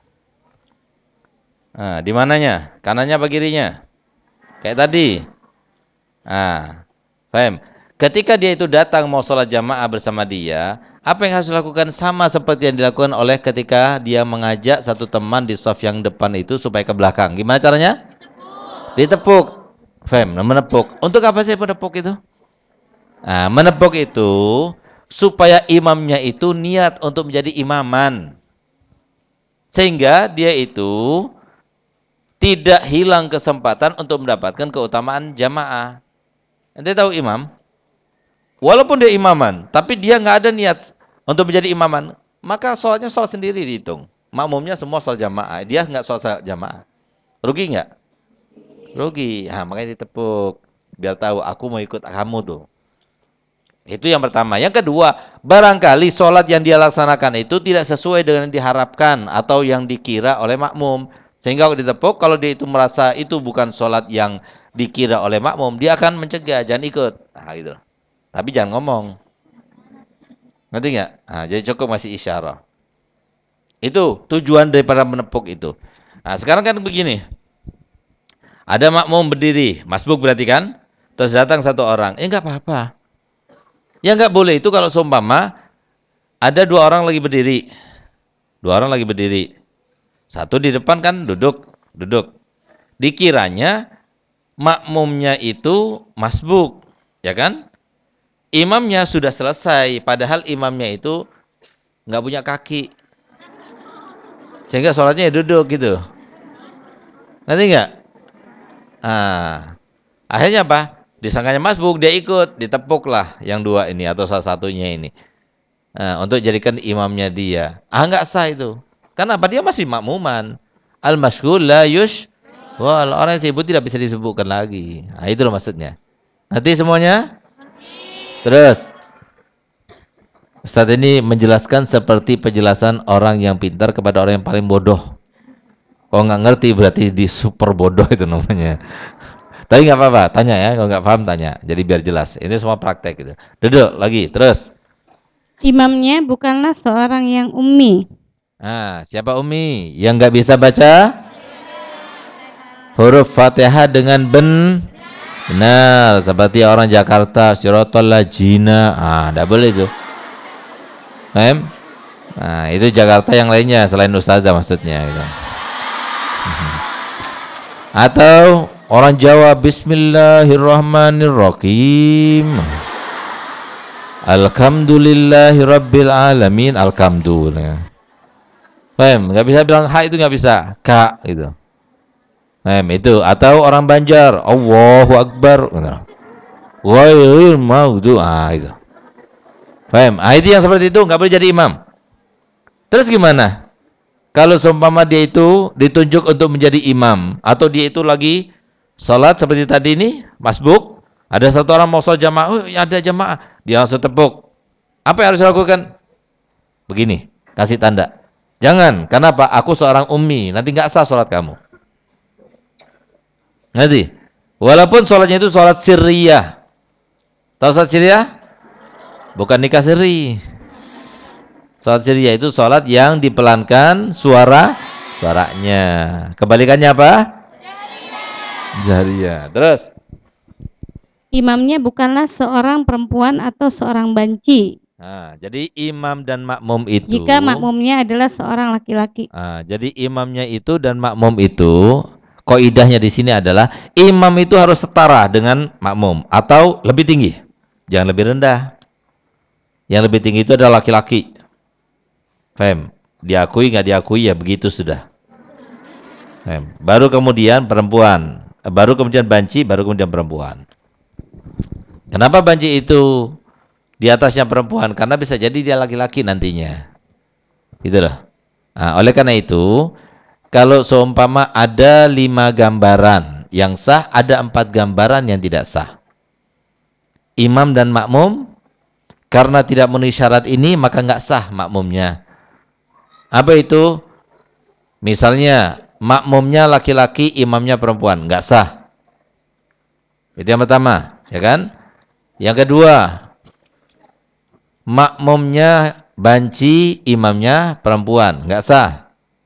Nah, di mananya? Kanannya apa kirinya? Kayak tadi. Nah, paham? Ketika dia itu datang mau sholat jamaah bersama dia, apa yang harus dilakukan sama seperti yang dilakukan oleh ketika dia mengajak satu teman di shaf yang depan itu supaya ke belakang. Gimana caranya? Ditepuk. Fem, menepuk. Untuk apa sih menepuk itu? Nah, menepuk itu supaya imamnya itu niat untuk menjadi imaman. Sehingga dia itu tidak hilang kesempatan untuk mendapatkan keutamaan jamaah. Ente tahu imam? Walaupun dia imaman, tapi dia nggak ada niat untuk menjadi imaman, maka sholatnya sholat sendiri dihitung. Makmumnya semua sholat jamaah, dia nggak sholat jamaah. Rugi nggak? Rugi. Nah, makanya ditepuk. Biar tahu aku mau ikut kamu tuh. Itu yang pertama. Yang kedua, barangkali sholat yang dia laksanakan itu tidak sesuai dengan yang diharapkan atau yang dikira oleh makmum. Sehingga kalau ditepuk, kalau dia itu merasa itu bukan sholat yang dikira oleh makmum, dia akan mencegah, jangan ikut. Nah, gitu. Tapi jangan ngomong. Ngerti nggak? Nah, jadi cukup masih isyarah. Itu tujuan daripada menepuk itu. Nah, sekarang kan begini. Ada makmum berdiri, masbuk berarti kan? Terus datang satu orang, eh nggak apa-apa. Ya nggak boleh itu kalau seumpama ada dua orang lagi berdiri, dua orang lagi berdiri, satu di depan kan duduk, duduk. Dikiranya makmumnya itu masbuk, ya kan? Imamnya sudah selesai, padahal imamnya itu nggak punya kaki, sehingga sholatnya ya duduk gitu. Nanti nggak? Ah, akhirnya apa? Disangkanya masbuk, dia ikut, ditepuk lah yang dua ini atau salah satunya ini. Nah, untuk jadikan imamnya dia. Ah, nggak sah itu. Kenapa? Dia masih makmuman. Al-masyghul la yush. Wah, orang yang sibuk tidak bisa disebutkan lagi. Nah, itu loh maksudnya. Nanti semuanya? Terus. Ustaz ini menjelaskan seperti penjelasan orang yang pintar kepada orang yang paling bodoh. Kalau nggak ngerti berarti di super bodoh itu namanya. Tapi nggak apa-apa, tanya ya. Kalau nggak paham tanya. Jadi biar jelas. Ini semua praktek gitu. Duduk lagi, terus. Imamnya bukanlah seorang yang ummi. Nah, siapa Umi? Yang nggak bisa baca huruf Fatihah dengan ben benar. Seperti orang Jakarta, Siratal Lajina. Ah, nggak boleh itu. Em? Nah, itu Jakarta yang lainnya selain Ustazah maksudnya gitu. Atau orang Jawa, Bismillahirrahmanirrahim. Alhamdulillahirabbil alamin. Alhamdulillah. Faham? Nggak bisa bilang ha, itu nggak bisa. Ka gitu. Faham itu. Atau orang Banjar, Allahu Akbar. Wail mau itu. Ah itu. Faham? Ah, itu yang seperti itu nggak boleh jadi imam. Terus gimana? Kalau seumpama dia itu ditunjuk untuk menjadi imam, atau dia itu lagi sholat seperti tadi ini, masbuk, ada satu orang mau sholat jamaah, oh ya ada jamaah, dia langsung tepuk. Apa yang harus dilakukan? Begini, kasih tanda. Jangan, kenapa? Aku seorang ummi, nanti nggak sah sholat kamu. Nanti, walaupun sholatnya itu sholat sirriyah. Tahu sholat sirriyah? Bukan nikah siri. Sholat sirriyah itu sholat yang dipelankan suara suaranya. Kebalikannya apa? Jariyah. Terus? Imamnya bukanlah seorang perempuan atau seorang banci. Nah, jadi imam dan makmum itu. Jika makmumnya adalah seorang laki-laki. Nah, jadi imamnya itu dan makmum itu, kaidahnya di sini adalah imam itu harus setara dengan makmum atau lebih tinggi. Jangan lebih rendah. Yang lebih tinggi itu adalah laki-laki. Faham? Diakui nggak diakui ya begitu sudah. Faham? Baru kemudian perempuan, baru kemudian banci, baru kemudian perempuan. Kenapa banci itu di atasnya perempuan? Karena bisa jadi dia laki-laki nantinya. Gitu loh. Nah, oleh karena itu, kalau seumpama ada lima gambaran yang sah, ada empat gambaran yang tidak sah. Imam dan makmum, karena tidak memenuhi syarat ini, maka nggak sah makmumnya. Apa itu? Misalnya makmumnya laki-laki, imamnya perempuan, nggak sah. Itu yang pertama, ya kan? Yang kedua, makmumnya banci, imamnya perempuan, nggak sah.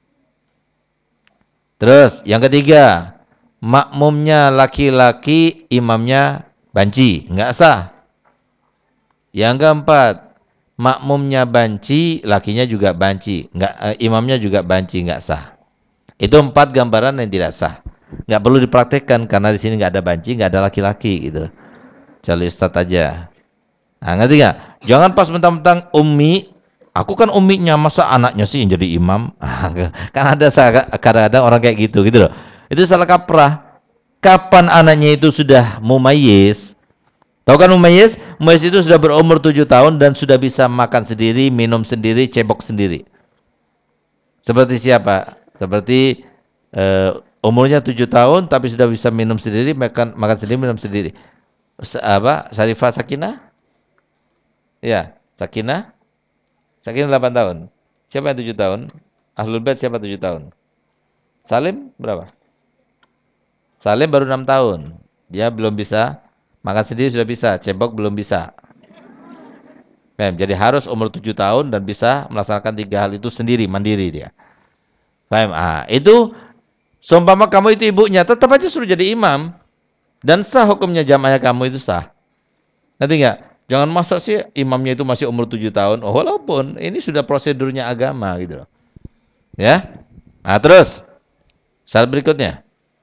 Terus yang ketiga, makmumnya laki-laki, imamnya banci, nggak sah. Yang keempat, makmumnya banci, lakinya juga banci, nggak, eh, imamnya juga banci, nggak sah. Itu empat gambaran yang tidak sah. Nggak perlu dipraktekkan karena di sini nggak ada banci, nggak ada laki-laki gitu. Cari ustadz aja. Nah, ngerti nggak? Jangan pas mentang-mentang ummi, aku kan umminya, masa anaknya sih yang jadi imam? Kan ada kadang-kadang orang kayak gitu gitu loh. Itu salah kaprah. Kapan anaknya itu sudah mumayyiz? Tahu kan mumayyiz? Mumayyiz itu sudah berumur tujuh tahun dan sudah bisa makan sendiri, minum sendiri, cebok sendiri. Seperti siapa? Seperti uh, umurnya tujuh tahun tapi sudah bisa minum sendiri, makan makan sendiri, minum sendiri. Apa? Syarifah Sakinah? Ya, Sakinah. Sakinah delapan tahun. Siapa yang tujuh tahun? Ahlul Bait siapa tujuh tahun? Salim berapa? Salim baru enam tahun. Dia belum bisa makan sendiri, sudah bisa, cebok belum bisa. Paham? Jadi harus umur tujuh tahun dan bisa melaksanakan tiga hal itu sendiri, mandiri dia. Paham? Ah, itu seumpama kamu itu ibunya, tetap aja suruh jadi imam. Dan sah hukumnya jamaahnya kamu itu sah. Ngerti nggak? Jangan masa sih imamnya itu masih umur tujuh tahun. Oh, walaupun ini sudah prosedurnya agama gitu loh. Ya. Nah, terus syarat berikutnya.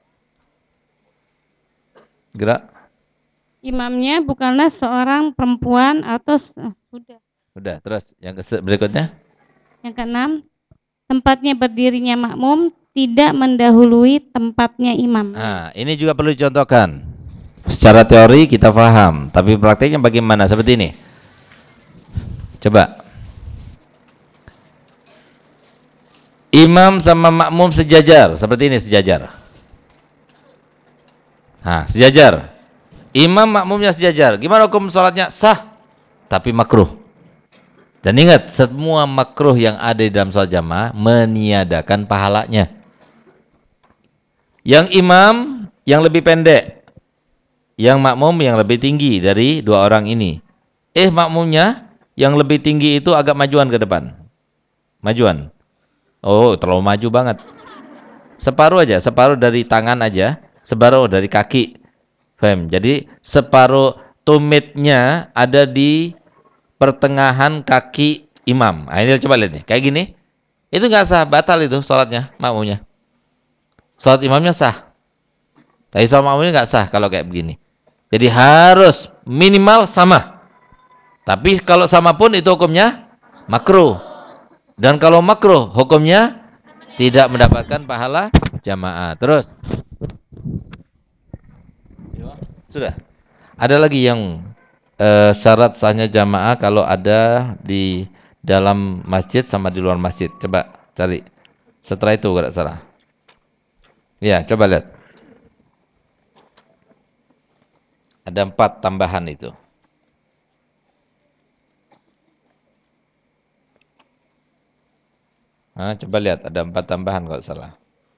Gerak. Imamnya bukanlah seorang perempuan atau se- sudah. Udah, terus yang ke- berikutnya. Yang keenam, tempatnya berdirinya makmum tidak mendahului tempatnya imam. Nah, ini juga perlu dicontohkan. Secara teori kita paham, tapi prakteknya bagaimana? Seperti ini. Coba. Imam sama makmum sejajar, seperti ini sejajar. Nah, sejajar. Imam makmumnya sejajar. Gimana hukum sholatnya? Sah, tapi makruh. Dan ingat, semua makruh yang ada di dalam sholat jamaah meniadakan pahalanya. Yang imam yang lebih pendek, yang makmum yang lebih tinggi dari dua orang ini. Eh, makmumnya yang lebih tinggi itu agak majuan ke depan. Majuan. Oh, terlalu maju banget. Separuh aja, separuh dari tangan aja, separuh dari kaki. Faham? Jadi separuh tumitnya ada di pertengahan kaki imam. Nah, ini coba lihat nih, kayak gini. Itu nggak sah, batal itu sholatnya, makmumnya. Sholat imamnya sah. Tapi sholat makmumnya nggak sah kalau kayak begini. Jadi harus minimal sama. Tapi kalau sama pun itu hukumnya makruh. Dan kalau makruh hukumnya tidak mendapatkan pahala jamaah. Terus. Sudah. Ada lagi yang eh, syarat sahnya jamaah kalau ada di dalam masjid sama di luar masjid. Coba cari. Setelah itu enggak salah. Ya, coba lihat. Ada empat tambahan itu. Nah, coba lihat ada empat tambahan kalau salah.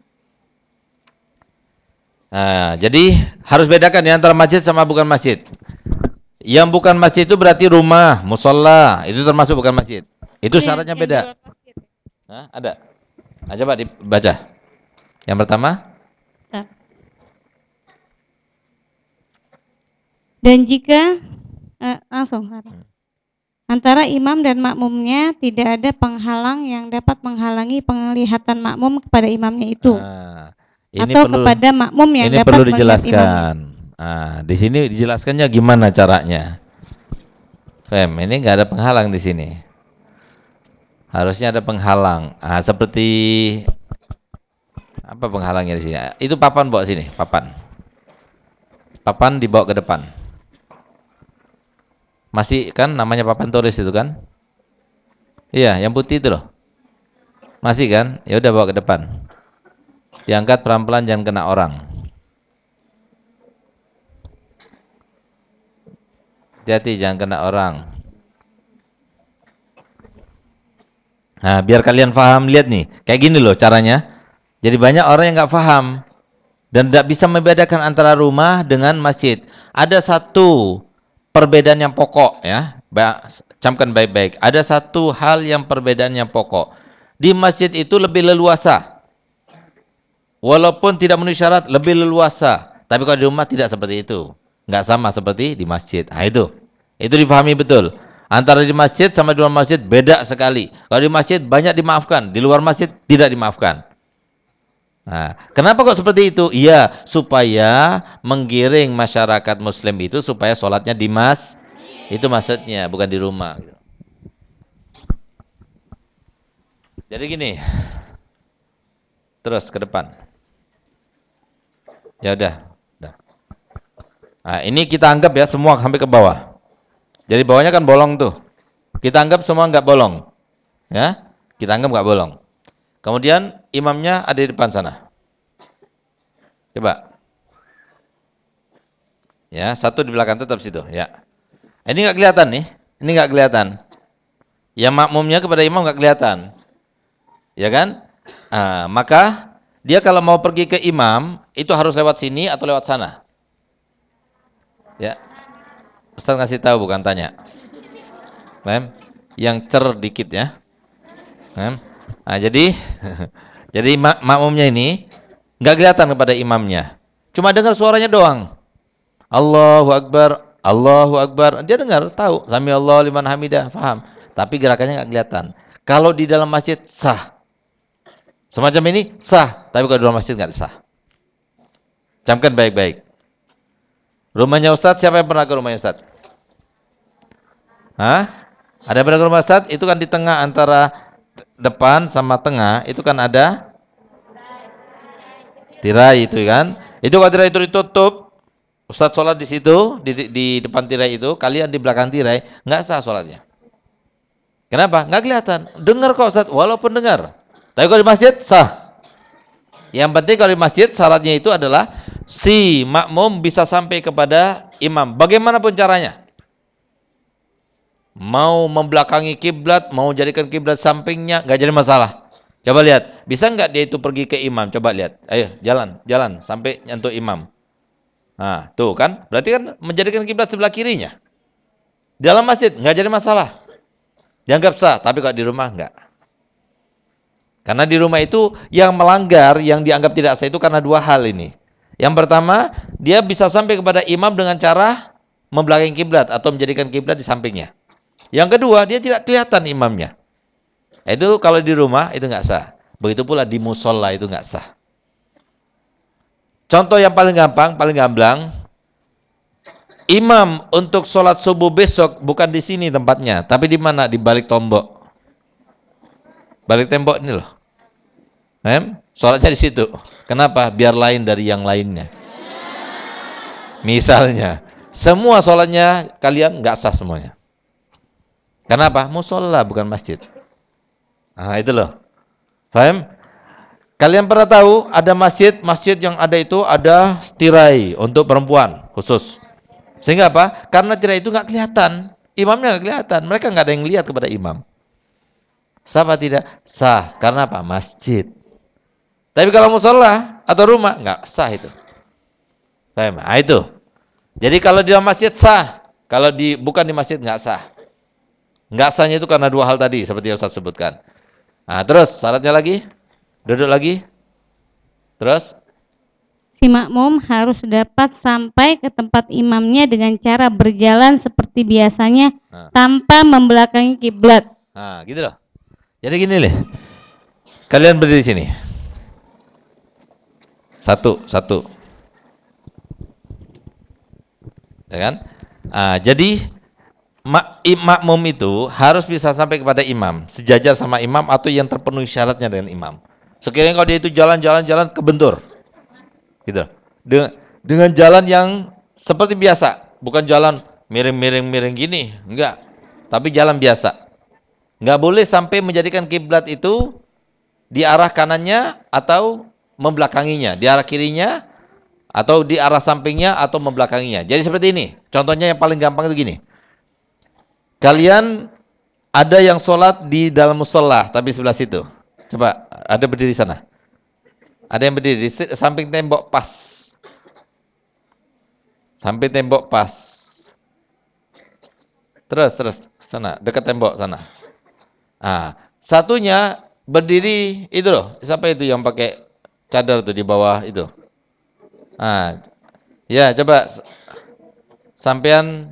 Nah, jadi harus bedakan ya antara masjid sama bukan masjid. Yang bukan masjid itu berarti rumah, musola, itu termasuk bukan masjid. Itu syaratnya beda. Nah, ada. Nah, coba dibaca. Yang pertama. Dan jika eh, langsung antara imam dan makmumnya tidak ada penghalang yang dapat menghalangi penglihatan makmum kepada imamnya itu. Nah, ini atau perlu, kepada makmum yang ini dapat perlu melihat dijelaskan. Nah, di sini dijelaskannya gimana caranya. Fem, ini nggak ada penghalang di sini. Harusnya ada penghalang. Ah, seperti apa penghalangnya di sini? Itu papan bawa sini, papan. Papan dibawa ke depan. Masih kan namanya papan tulis itu kan? Iya, yang putih itu loh. Masih kan? Ya udah bawa ke depan. Diangkat pelan-pelan jangan kena orang. Hati-hati jangan kena orang. Nah, biar kalian paham, lihat nih. Kayak gini loh caranya. Jadi banyak orang yang nggak paham dan tidak bisa membedakan antara rumah dengan masjid. Ada satu perbedaan yang pokok ya. Camkan baik-baik. Ada satu hal yang perbedaan yang pokok. Di masjid itu lebih leluasa. Walaupun tidak memenuhi syarat, lebih leluasa. Tapi kalau di rumah tidak seperti itu. Nggak sama seperti di masjid. Nah itu. Itu dipahami betul. Antara di masjid sama di luar masjid beda sekali. Kalau di masjid banyak dimaafkan. Di luar masjid tidak dimaafkan. Nah, kenapa kok seperti itu? Iya, supaya menggiring masyarakat muslim itu supaya sholatnya di mas. Itu maksudnya, bukan di rumah. Jadi gini. Terus ke depan. Ya udah, udah. Nah, ini kita anggap ya semua sampai ke bawah. Jadi bawahnya kan bolong tuh. Kita anggap semua nggak bolong. Ya, kita anggap nggak bolong. Kemudian imamnya ada di depan sana. Coba. Ya, satu di belakang tetap situ, ya. Ini nggak kelihatan nih. Ini nggak kelihatan. Yang makmumnya kepada imam nggak kelihatan. Ya kan? Nah, maka dia kalau mau pergi ke imam itu harus lewat sini atau lewat sana. Ya, Ustaz ngasih tahu bukan tanya. Paham? Yang cer dikit ya. Paham? Nah, jadi jadi mak makmumnya ini nggak kelihatan kepada imamnya. Cuma dengar suaranya doang. Allahu Akbar, Allahu Akbar. Dia dengar, tahu. Sami Allah liman hamidah, paham. Tapi gerakannya nggak kelihatan. Kalau di dalam masjid sah. Semacam ini sah, tapi kalau di dalam masjid nggak sah. Camkan baik-baik. Rumahnya Ustadz, siapa yang pernah ke rumahnya Ustadz? Hah? Ada yang pernah ke rumah Ustadz? Itu kan di tengah antara depan sama tengah, itu kan ada tirai itu kan. Itu kalau tirai itu ditutup, Ustadz sholat di situ, di, di depan tirai itu, kalian di belakang tirai, nggak sah sholatnya. Kenapa? Nggak kelihatan. Dengar kok Ustadz, walaupun dengar. Tapi kalau di masjid, sah. Yang penting kalau di masjid, syaratnya itu adalah si makmum bisa sampai kepada imam. Bagaimanapun caranya. Mau membelakangi kiblat, mau jadikan kiblat sampingnya, nggak jadi masalah. Coba lihat, bisa nggak dia itu pergi ke imam? Coba lihat. Ayo, jalan, jalan, sampai nyentuh imam. Nah, tuh kan, berarti kan menjadikan kiblat sebelah kirinya. Dalam masjid, nggak jadi masalah. Dianggap sah, tapi kalau di rumah, nggak. Karena di rumah itu yang melanggar, yang dianggap tidak sah itu karena dua hal ini. Yang pertama, dia bisa sampai kepada imam dengan cara membelakangi kiblat atau menjadikan kiblat di sampingnya. Yang kedua, dia tidak kelihatan imamnya. Itu kalau di rumah itu nggak sah. Begitu pula di musola itu nggak sah. Contoh yang paling gampang, paling gamblang, imam untuk sholat subuh besok bukan di sini tempatnya, tapi di mana? Di balik tombok, balik tembok ini loh. Em, sholatnya di situ. Kenapa? Biar lain dari yang lainnya. Misalnya, semua sholatnya kalian nggak sah semuanya. Kenapa? Musola bukan masjid. Nah itu loh. Paham? Kalian pernah tahu ada masjid, masjid yang ada itu ada tirai untuk perempuan khusus. Sehingga apa? Karena tirai itu nggak kelihatan, imamnya nggak kelihatan, mereka nggak ada yang lihat kepada imam. Sah apa tidak? Sah. Karena apa? Masjid. Tapi kalau musola atau rumah nggak sah itu. Paham? Nah itu. Jadi kalau di dalam masjid sah, kalau di bukan di masjid nggak sah. Nggak sahnya itu karena dua hal tadi seperti yang saya sebutkan. Nah terus syaratnya lagi, duduk lagi. Terus Si makmum harus dapat sampai ke tempat imamnya dengan cara berjalan seperti biasanya nah, tanpa membelakangi kiblat. nah gitu loh. Jadi gini nih. Kalian berdiri di sini. Satu, satu. Ya kan? Nah, jadi mak makmum itu harus bisa sampai kepada imam, sejajar sama imam atau yang terpenuhi syaratnya dengan imam. Sekiranya kalau dia itu jalan-jalan-jalan kebentur. Gitu. Dengan, dengan jalan yang seperti biasa, bukan jalan miring-miring-miring gini, enggak. Tapi jalan biasa. Enggak boleh sampai menjadikan kiblat itu di arah kanannya atau membelakanginya, di arah kirinya atau di arah sampingnya atau membelakanginya. Jadi seperti ini. Contohnya yang paling gampang itu gini. Kalian ada yang sholat di dalam musola tapi sebelah situ. Coba ada berdiri sana. Ada yang berdiri di samping tembok pas. Samping tembok pas. Terus terus sana, dekat tembok sana. Ah, satunya berdiri itu loh. Siapa itu yang pakai cadar tuh di bawah itu? Ah, ya coba sampean.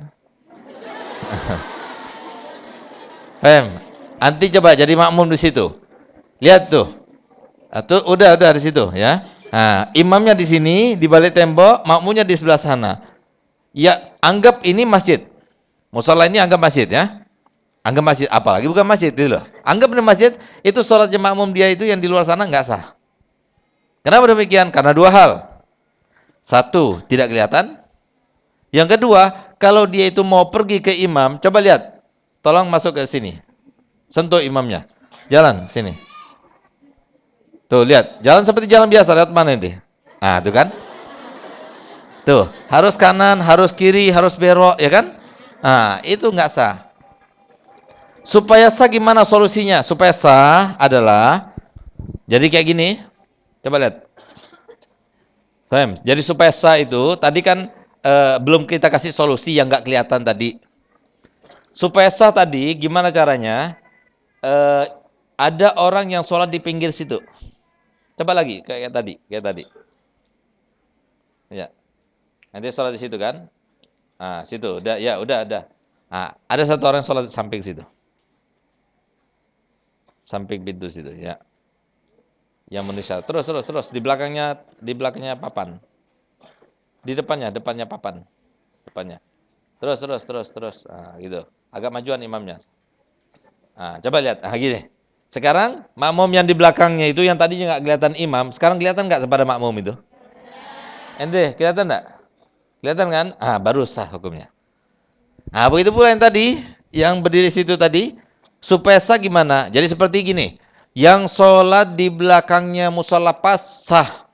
Em, anti coba jadi makmum di situ. Lihat tuh. Atau udah udah di situ ya. Nah, imamnya di sini di balik tembok, makmumnya di sebelah sana. Ya, anggap ini masjid. Musola ini anggap masjid ya. Anggap masjid, apalagi bukan masjid gitu loh. Anggap ini masjid, itu sholatnya makmum dia itu yang di luar sana nggak sah. Kenapa demikian? Karena dua hal. Satu, tidak kelihatan. Yang kedua, kalau dia itu mau pergi ke imam, coba lihat. Tolong masuk ke sini. Sentuh imamnya. Jalan sini. Tuh, lihat. Jalan seperti jalan biasa, lewat mana nanti? Nah, tuh kan? Tuh, harus kanan, harus kiri, harus belok, ya kan? Nah, itu nggak sah. Supaya sah gimana solusinya? Supaya sah adalah jadi kayak gini. Coba lihat. Jadi supaya sah itu tadi kan uh, belum kita kasih solusi yang nggak kelihatan tadi. Supaya sah tadi, gimana caranya? Uh, ada orang yang sholat di pinggir situ. Coba lagi, kayak tadi, kayak tadi. Ya, nanti sholat di situ kan? Ah, situ, udah, ya, udah, ada. Ah, ada satu orang yang sholat di samping situ, samping pintu situ, ya. Yang manusia. Terus, terus, terus. Di belakangnya, di belakangnya papan. Di depannya, depannya papan, depannya. Terus, terus, terus, terus. Ah, gitu. Agak majuan imamnya. Ah, coba lihat. Ah, gini. Sekarang makmum yang di belakangnya itu yang tadinya nggak kelihatan imam, sekarang kelihatan nggak kepada makmum itu? Ente, kelihatan nggak? Kelihatan kan? Ah, baru sah hukumnya. Nah, begitu pula yang tadi, yang berdiri situ tadi, supaya sah gimana? Jadi seperti gini, yang sholat di belakangnya musola pas sah.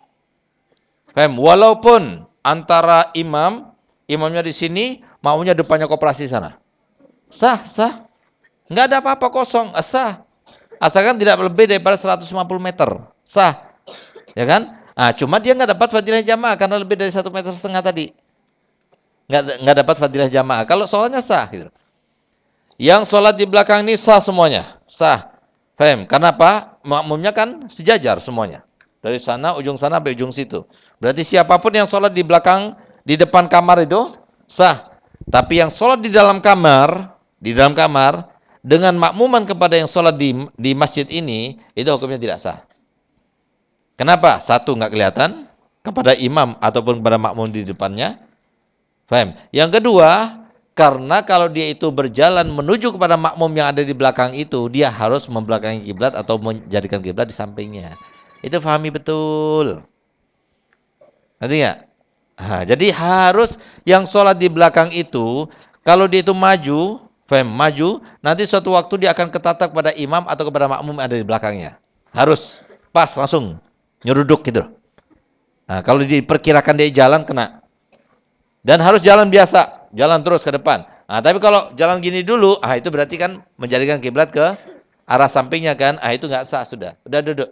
Faham? Walaupun antara imam, imamnya di sini, makmumnya depannya koperasi sana. Sah, sah. Nggak ada apa-apa, kosong, sah. Asalkan tidak lebih daripada seratus lima puluh meter, sah, ya kan? Ah, cuma dia nggak dapat fadilah jamaah karena lebih dari satu meter setengah tadi, nggak nggak dapat fadilah jamaah. Kalau sholatnya sah, gitu. Yang sholat di belakang ini sah semuanya, sah. Paham? Karena apa? Makmumnya kan sejajar semuanya, dari sana ujung sana sampai ujung situ. Berarti siapapun yang sholat di belakang, di depan kamar itu sah. Tapi yang sholat di dalam kamar, di dalam kamar dengan makmuman kepada yang sholat di, di masjid ini, itu hukumnya tidak sah. Kenapa? Satu, nggak kelihatan kepada imam ataupun kepada makmum di depannya. Paham? Yang kedua, karena kalau dia itu berjalan menuju kepada makmum yang ada di belakang itu, dia harus membelakangi kiblat atau menjadikan kiblat di sampingnya. Itu pahami betul. Ngerti nggak? Nah, jadi harus yang sholat di belakang itu, kalau dia itu maju, Fem, maju, nanti suatu waktu dia akan ketatak pada imam atau kepada makmum yang ada di belakangnya. Harus pas langsung nyeruduk gitu. Nah, kalau diperkirakan dia jalan kena. Dan harus jalan biasa, jalan terus ke depan. Nah, tapi kalau jalan gini dulu, ah itu berarti kan menjadikan kiblat ke arah sampingnya kan? Ah itu nggak sah sudah. Udah duduk.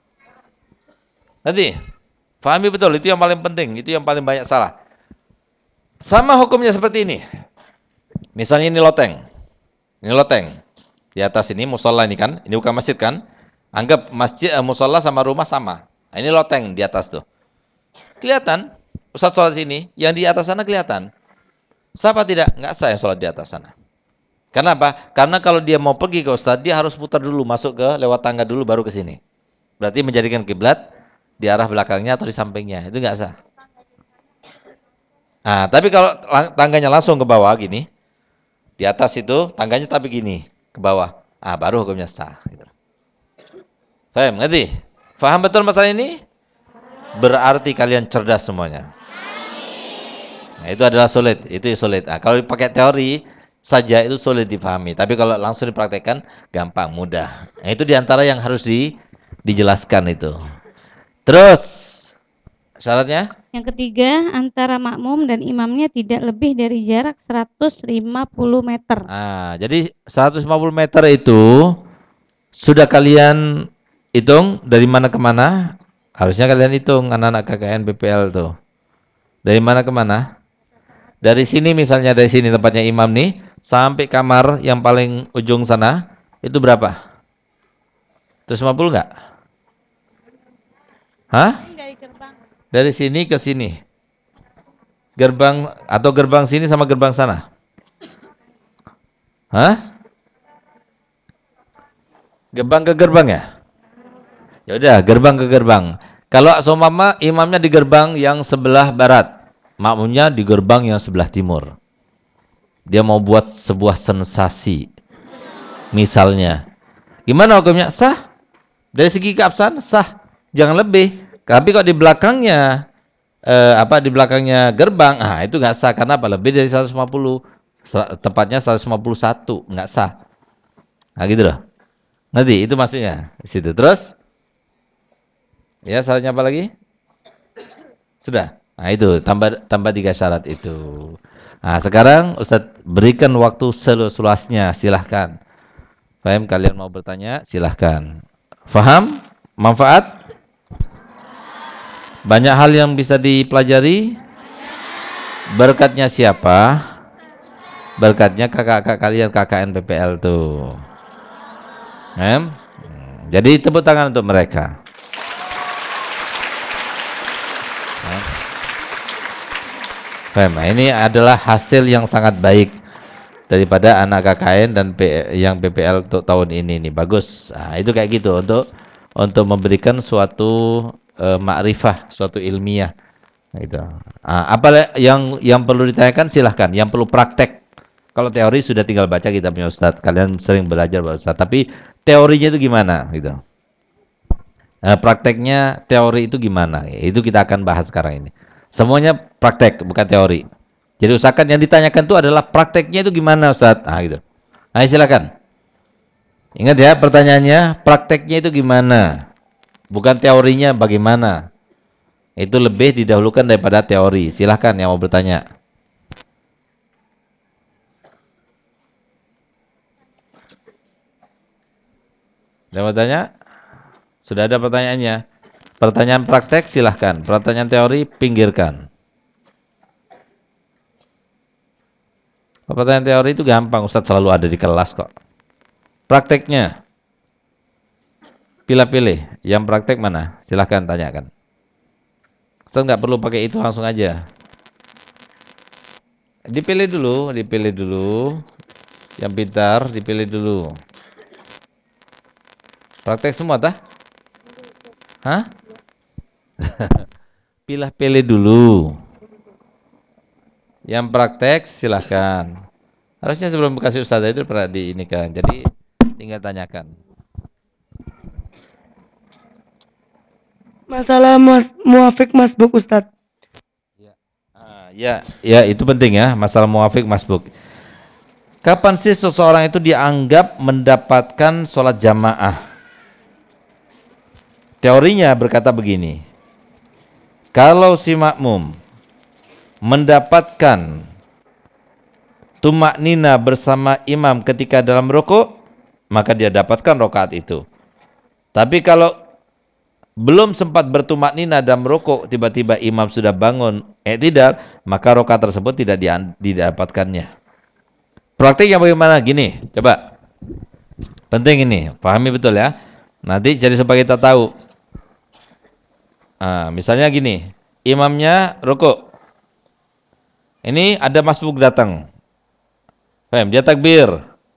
Nanti pahami betul, itu yang paling penting, itu yang paling banyak salah. Sama hukumnya seperti ini. Misalnya ini loteng, ini loteng. Di atas ini musola ini kan, ini bukan masjid kan? Anggap masjid, eh, musola sama rumah sama. Nah, ini loteng di atas tuh. Kelihatan, Ustadz sholat sini, yang di atas sana kelihatan. Sah apa tidak? Nggak sah yang sholat di atas sana. Kenapa? Karena kalau dia mau pergi ke Ustadz, dia harus putar dulu, masuk ke lewat tangga dulu baru ke sini. Berarti menjadikan kiblat di arah belakangnya atau di sampingnya, itu nggak sah. Nah, tapi kalau tangganya langsung ke bawah gini, di atas itu tangganya tapi gini ke bawah, ah baru hukumnya sah. Gitu. Paham? Ngerti? Paham betul masalah ini? Berarti kalian cerdas semuanya. Nah, itu adalah sulit, itu sulit. Nah, kalau pakai teori saja itu sulit difahami, tapi kalau langsung dipraktekkan gampang, mudah. Nah, itu diantara yang harus di, dijelaskan itu. Terus syaratnya? Yang ketiga, antara makmum dan imamnya tidak lebih dari jarak seratus lima puluh meter. Nah, jadi seratus lima puluh meter itu sudah kalian hitung dari mana ke mana? Harusnya kalian hitung anak-anak K K N B P L tuh. Dari mana ke mana? Dari sini misalnya, dari sini tempatnya imam nih, sampai kamar yang paling ujung sana, itu berapa? seratus lima puluh enggak? Hah? Dari sini ke sini. Gerbang atau gerbang sini sama gerbang sana? Hah? Gerbang ke gerbang ya? Ya udah, gerbang ke gerbang. Kalau seumpama imamnya di gerbang yang sebelah barat, makmumnya di gerbang yang sebelah timur. Dia mau buat sebuah sensasi. Misalnya, gimana hukumnya? Sah. Dari segi keabsahan sah. Jangan lebih. Tapi kok di belakangnya eh, apa di belakangnya gerbang, ah itu nggak sah karena apa? Lebih dari seratus lima puluh. Tepatnya seratus lima puluh satu, nggak sah. Nah gitu loh. Ngerti? Itu maksudnya. Di situ. Terus ya, syaratnya apa lagi? Sudah. Nah itu tambah tambah tiga syarat itu. Nah sekarang Ustadz berikan waktu seluas-luasnya, silahkan. Faham? Kalian mau bertanya? Silahkan. Faham? Manfaat? Banyak hal yang bisa dipelajari? Berkatnya siapa? Berkatnya kakak-kakak kalian K K N P P L tuh. Em? Jadi tepuk tangan untuk mereka. Nah, ini adalah hasil yang sangat baik daripada anak K K N dan P, yang P P L untuk tahun ini nih, bagus. Nah, itu kayak gitu untuk untuk memberikan suatu uh, makrifah, suatu ilmiah. Gitu. Nah, apa yang yang perlu ditanyakan silahkan. Yang perlu praktek. Kalau teori sudah tinggal baca kitabnya Ustadz. Kalian sering belajar Pak Ustadz. Tapi teorinya itu gimana? Gitu. Nah, prakteknya teori itu gimana? Itu kita akan bahas sekarang ini. Semuanya praktek, bukan teori. Jadi usahakan yang ditanyakan itu adalah prakteknya itu gimana Ustadz? Nah, gitu. Ayo silakan. Ingat ya pertanyaannya, prakteknya itu gimana? Bukan teorinya bagaimana. Itu lebih didahulukan daripada teori. Silahkan yang mau bertanya. Yang mau bertanya? Sudah ada pertanyaannya? Pertanyaan praktek silahkan. Pertanyaan teori pinggirkan. Pertanyaan teori itu gampang. Ustadz selalu ada di kelas kok. Prakteknya? Pilih-pilih. Yang praktek mana? Silahkan tanyakan. Ustadz nggak perlu pakai itu, langsung aja. Dipilih dulu, dipilih dulu. Yang pintar, dipilih dulu. Praktek semua tah? Hah? Pilih-pilih dulu. Yang praktek silahkan. Harusnya sebelum kasih ustazah itu pernah di ini kan. Jadi tinggal tanyakan. Masalah mas, muafik masbuk Ustadz. Ya. Ah, ya, ya itu penting ya, masalah muafik masbuk. Kapan sih seseorang itu dianggap mendapatkan sholat jamaah? Teorinya berkata begini. Kalau si makmum mendapatkan tumak nina bersama imam ketika dalam rukuk, maka dia dapatkan rakaat itu. Tapi kalau belum sempat bertumak nina dalam rukuk, tiba-tiba imam sudah bangun i'tidal, maka rakaat tersebut tidak didapatkannya. Praktiknya bagaimana? Gini, coba. Penting ini, pahami betul ya. Nanti jadi supaya kita tahu. Nah, misalnya gini, imamnya rukuk. Ini ada masbuk datang. Faham? Dia takbir.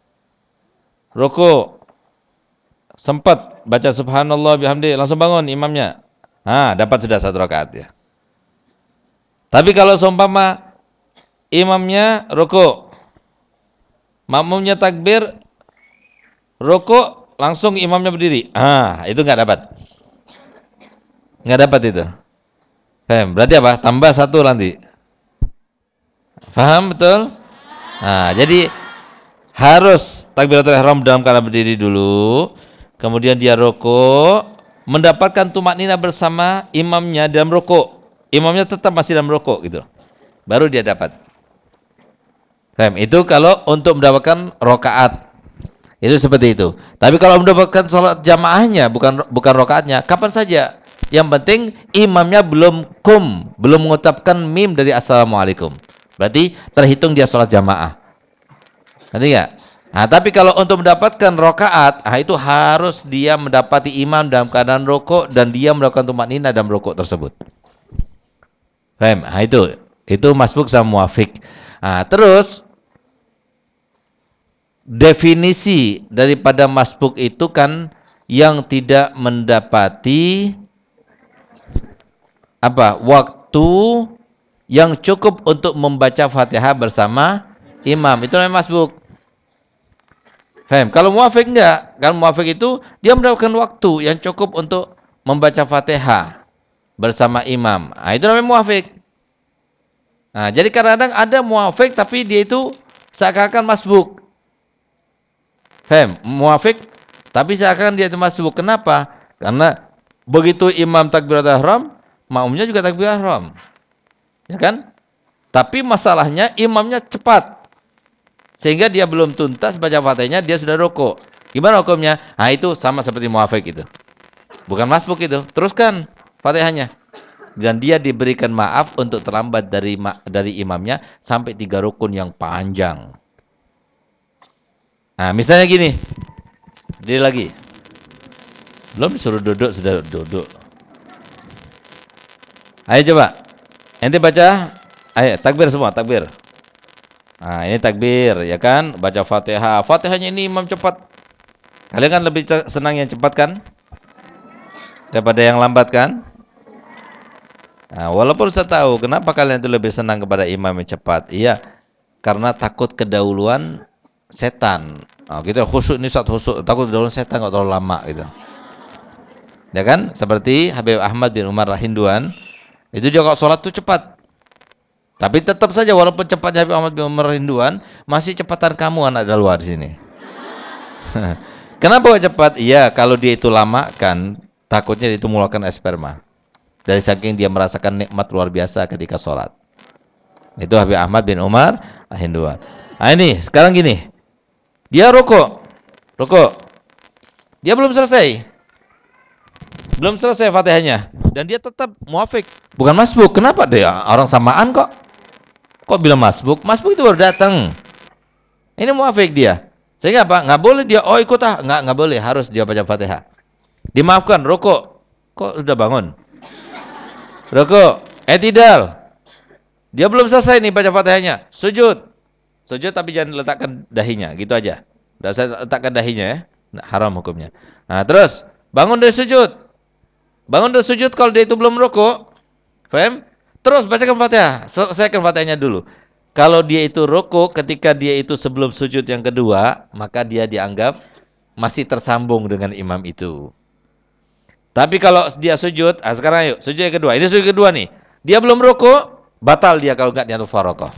Rukuk. Sempat baca subhanallah bihamdi, langsung bangun imamnya. Nah, dapat sudah satu rakaat ya. Tapi kalau seumpama imamnya rukuk, makmumnya takbir, rukuk, langsung imamnya berdiri. Ah, itu nggak dapat. Nggak dapat itu. Faham? Berarti apa? Tambah satu nanti. Paham betul? Nah, jadi harus takbiratul ihram dalam keadaan berdiri dulu, kemudian dia rukuk, mendapatkan tumak nina bersama imamnya dalam rukuk. Imamnya tetap masih dalam rukuk gitu. Baru dia dapat. Paham? Itu kalau untuk mendapatkan rakaat. Itu seperti itu. Tapi kalau mendapatkan sholat jamaahnya, bukan bukan rakaatnya, kapan saja. Yang penting imamnya belum kum, belum mengucapkan mim dari assalamualaikum. Berarti terhitung dia sholat jamaah. Ngerti nggak? Nah, tapi kalau untuk mendapatkan rakaat, nah itu harus dia mendapati imam dalam keadaan rukuk dan dia melakukan tumak nina dalam rukuk tersebut. Paham? Nah, itu itu masbuk sama muafik. Nah, terus definisi daripada masbuk itu kan yang tidak mendapati apa? Waktu yang cukup untuk membaca Fatihah bersama imam. Itu namanya masbuk. Paham? Kalau muafik enggak. Kalau muafik itu dia mendapatkan waktu yang cukup untuk membaca Fatihah bersama imam. Nah, itu namanya muafik. Nah, jadi kadang-kadang ada muafik tapi dia itu seakan-akan masbuk. Paham? Muafik tapi seakan dia itu masbuk. Kenapa? Karena begitu imam takbiratul ihram, makmumnya juga takbiratul ihram. Ya kan? Tapi masalahnya imamnya cepat. Sehingga dia belum tuntas baca Fatihahnya, dia sudah rukuk. Gimana hukumnya? Nah, itu sama seperti muafik itu. Bukan masbuk itu. Teruskan Fatihahnya. dan dia diberikan maaf untuk terlambat dari dari imamnya sampai tiga rukun yang panjang. Nah, misalnya gini, dia lagi belum disuruh duduk sudah duduk. Ayo coba, ente baca, ayo takbir semua, takbir. Nah, ini takbir, ya kan? Baca Fatihah. Fatihahnya ini imam cepat. Kalian kan lebih senang yang cepat kan? Daripada yang lambat kan? Nah, walaupun saya tahu kenapa kalian itu lebih senang kepada imam yang cepat. Iya, karena takut kedahuluan setan. Nah, gitu khusyuk ini satu khusyuk, takut kedahuluan setan enggak terlalu lama gitu. Ya kan? Seperti Habib Ahmad bin Umar Hinduan, itu juga kalau sholat itu cepat. Tapi tetap saja walaupun cepatnya Habib Ahmad bin Umar Hinduan, masih cepatan kamu anak dalwar di sini. Kenapa cepat? Iya, kalau dia itu lama kan, takutnya dia itu mengeluarkan esperma. Dari saking dia merasakan nikmat luar biasa ketika sholat. Itu Habib Ahmad bin Umar Hinduan. Nah ini, sekarang gini. Dia rukuk. Rukuk. Dia belum selesai. Belum selesai Fatihahnya. Dan dia tetap muafik. Bukan masbuk. Kenapa dia? Orang samaan kok. Kok bilang masbuk? Masbuk itu baru datang. Ini muafik dia. Sehingga apa? Nggak boleh dia, oh ikut ah. Nggak, nggak boleh. Harus dia baca Fatihah. Dimaafkan, rukuk. Kok sudah bangun? Rukuk. I'tidal. Dia belum selesai nih baca Fatihahnya. Sujud. Sujud tapi jangan letakkan dahinya. Gitu aja. Udah saya letakkan dahinya ya. Nah, haram hukumnya. Nah terus. Bangun dari sujud. Bangun dari sujud kalau dia itu belum rukuk. Paham? Terus bacakan Fatihah. Selesaikan Fatihahnya dulu. Kalau dia itu rukuk ketika dia itu sebelum sujud yang kedua, maka dia dianggap masih tersambung dengan imam itu. Tapi kalau dia sujud, ah sekarang ayo, sujud yang kedua. Ini sujud kedua nih. Dia belum rukuk, batal dia kalau enggak niat mufaraqah.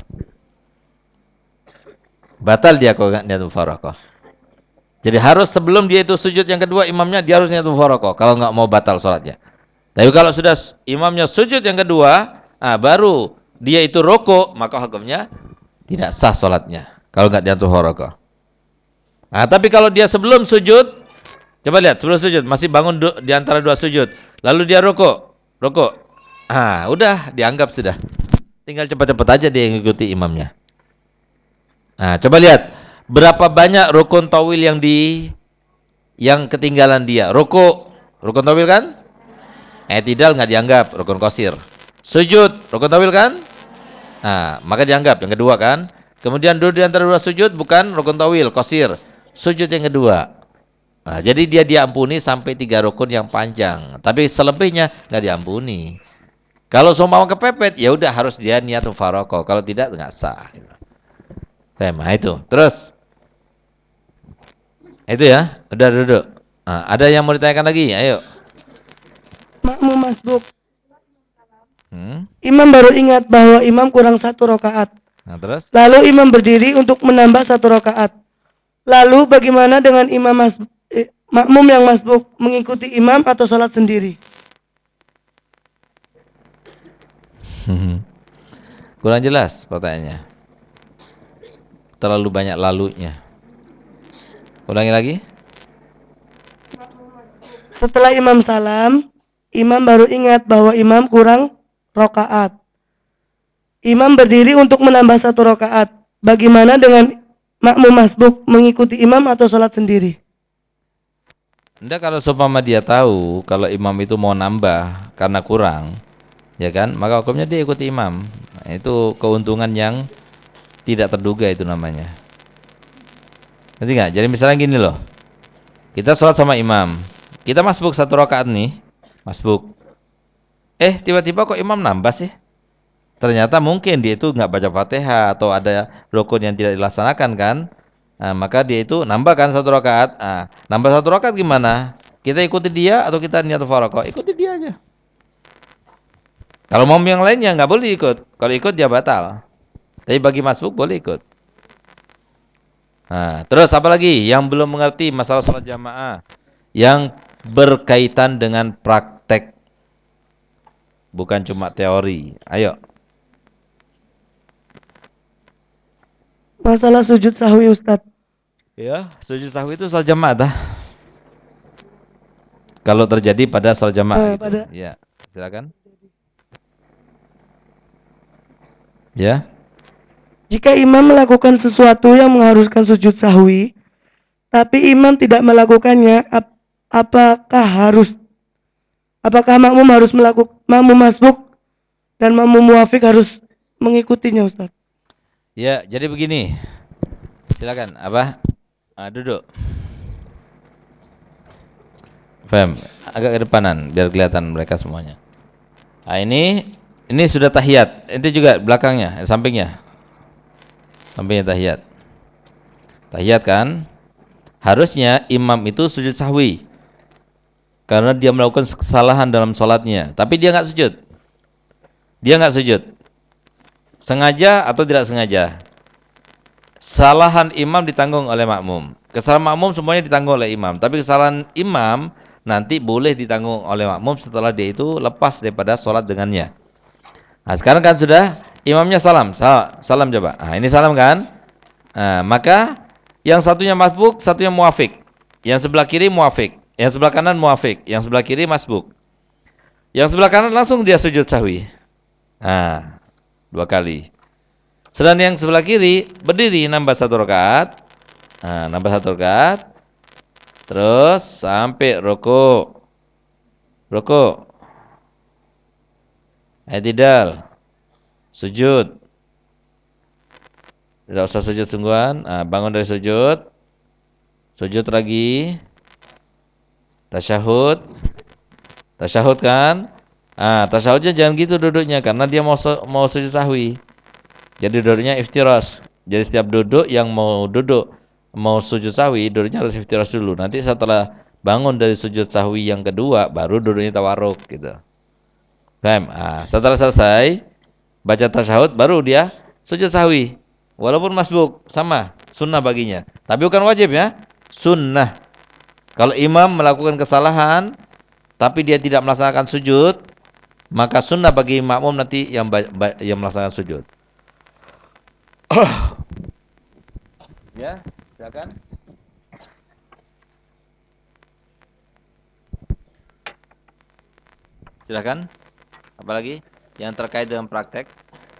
Batal dia kalau enggak niat mufaraqah. Jadi harus sebelum dia itu sujud yang kedua imamnya dia harus niat mufaraqah kalau enggak mau batal salatnya. Tapi kalau sudah imamnya sujud yang kedua, ah baru dia itu rukuk, maka hukumnya tidak sah salatnya kalau enggak niat mufaraqah. Ah tapi kalau dia sebelum sujud, coba lihat sebelum sujud masih bangun di antara dua sujud, lalu dia rukuk, rukuk. Ah udah dianggap sudah. Tinggal cepat-cepat aja dia mengikuti imamnya. Nah coba lihat. Berapa banyak rukun tawil yang di yang ketinggalan dia? Rukuk, rukun tawil kan? I'tidal nggak dianggap, rukun qasir. Sujud, rukun tawil kan? Nah, maka dianggap yang kedua kan? Kemudian duduk di antara dua sujud bukan rukun tawil, qasir. Sujud yang kedua. Nah, jadi dia diampuni sampai tiga rukun yang panjang, tapi selebihnya nggak diampuni. Kalau seumpama kepepet, ya udah harus dia niat mufaraqah. Kalau tidak nggak sah. Nah, itu. Terus itu ya, udah duduk. Nah, ada yang mau ditanyakan lagi? Ayo. Makmum masbuk. Hmm? Imam baru ingat bahwa imam kurang satu rakaat. Nah, terus? Lalu imam berdiri untuk menambah satu rakaat. Lalu bagaimana dengan imam mas, eh, makmum yang masbuk, mengikuti imam atau sholat sendiri? Kurang jelas pertanyaannya. Terlalu banyak lalunya. Ulangi lagi. Setelah imam salam, imam baru ingat bahwa imam kurang rakaat. Imam berdiri untuk menambah satu rakaat. Bagaimana dengan makmum masbuk, mengikuti imam atau sholat sendiri? Enggak, kalau seumpama dia tahu kalau imam itu mau nambah karena kurang, ya kan? Maka hukumnya dia ikuti imam. Nah, itu keuntungan yang tidak terduga itu namanya. Ngerti nggak? Jadi misalnya gini loh. Kita sholat sama imam. Kita masbuk satu rakaat nih. Masbuk. Eh, tiba-tiba kok imam nambah sih? Ternyata mungkin dia itu nggak baca Fatihah atau ada rukun yang tidak dilaksanakan kan? Nah, maka dia itu nambah kan satu rakaat. Nah, nambah satu rakaat gimana? Kita ikuti dia atau kita niat mufaraqah? Ikuti dia aja. Kalau mau yang lainnya nggak boleh ikut. Kalau ikut dia batal. Tapi bagi masbuk boleh ikut. Nah, terus apa lagi yang belum mengerti masalah sholat jamaah yang berkaitan dengan praktek, bukan cuma teori. Ayo. Masalah sujud sahwi Ustadz. Ya, sujud sahwi itu sholat jamaah dah. Kalau terjadi pada sholat jamaah Eh, gitu. pada... Ya, silakan. Ya. Jika imam melakukan sesuatu yang mengharuskan sujud sahwi, tapi imam tidak melakukannya, ap- apakah harus apakah makmum harus melakukan makmum masbuk dan makmum muafik harus mengikutinya, Ustaz? Ya, jadi begini. Silakan, apa? Ah, duduk. Faham? Agak ke depanan biar kelihatan mereka semuanya. Nah, ini ini sudah tahiyat. Itu juga belakangnya, eh, sampingnya. Sampingnya tahiyat. Tahiyat kan? Harusnya imam itu sujud sahwi karena dia melakukan kesalahan dalam sholatnya, tapi dia nggak sujud. Dia nggak sujud. Sengaja atau tidak sengaja. Kesalahan imam ditanggung oleh makmum. Kesalahan makmum semuanya ditanggung oleh imam. Tapi kesalahan imam nanti boleh ditanggung oleh makmum setelah dia itu lepas daripada sholat dengannya. Nah, sekarang kan sudah imamnya salam. Salam, salam coba. Nah, ini salam kan? Nah, maka yang satunya masbuk, satunya muafik. Yang sebelah kiri muafik. Yang sebelah kanan muafik. Yang sebelah kiri masbuk. Yang sebelah kanan langsung dia sujud sahwi. Nah, dua kali. Sedangkan yang sebelah kiri berdiri nambah satu rakaat, nah, nambah satu rakaat, terus sampai roko, roko, i'tidal, sujud, tidak usah sujud sungguhan, nah, bangun dari sujud, sujud lagi, tasyahud, tasyahud kan, ah, tasyahudnya jangan gitu duduknya karena dia mau mau sujud sahwi. Jadi duduknya iftiras. Jadi setiap duduk yang mau duduk mau sujud sahwi, duduknya harus iftiras dulu. Nanti setelah bangun dari sujud sahwi yang kedua, baru duduknya tawarruk gitu. Paham? Ah, setelah selesai baca tasyahud, baru dia sujud sahwi. Walaupun masbuk, sama, sunnah baginya. Tapi bukan wajib ya, sunnah. Kalau imam melakukan kesalahan, tapi dia tidak melaksanakan sujud, maka sunnah bagi makmum nanti yang yang melaksanakan sujud. Ya, silakan. Silakan. Apalagi yang terkait dengan praktek?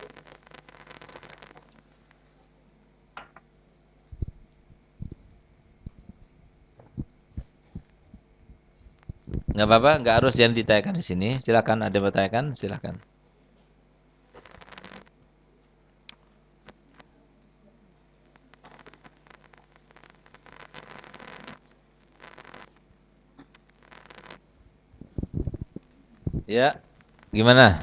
Enggak apa-apa, enggak harus yang ditanyakan di sini. Silakan, ada yang bertanyakan, silakan. Ya, gimana?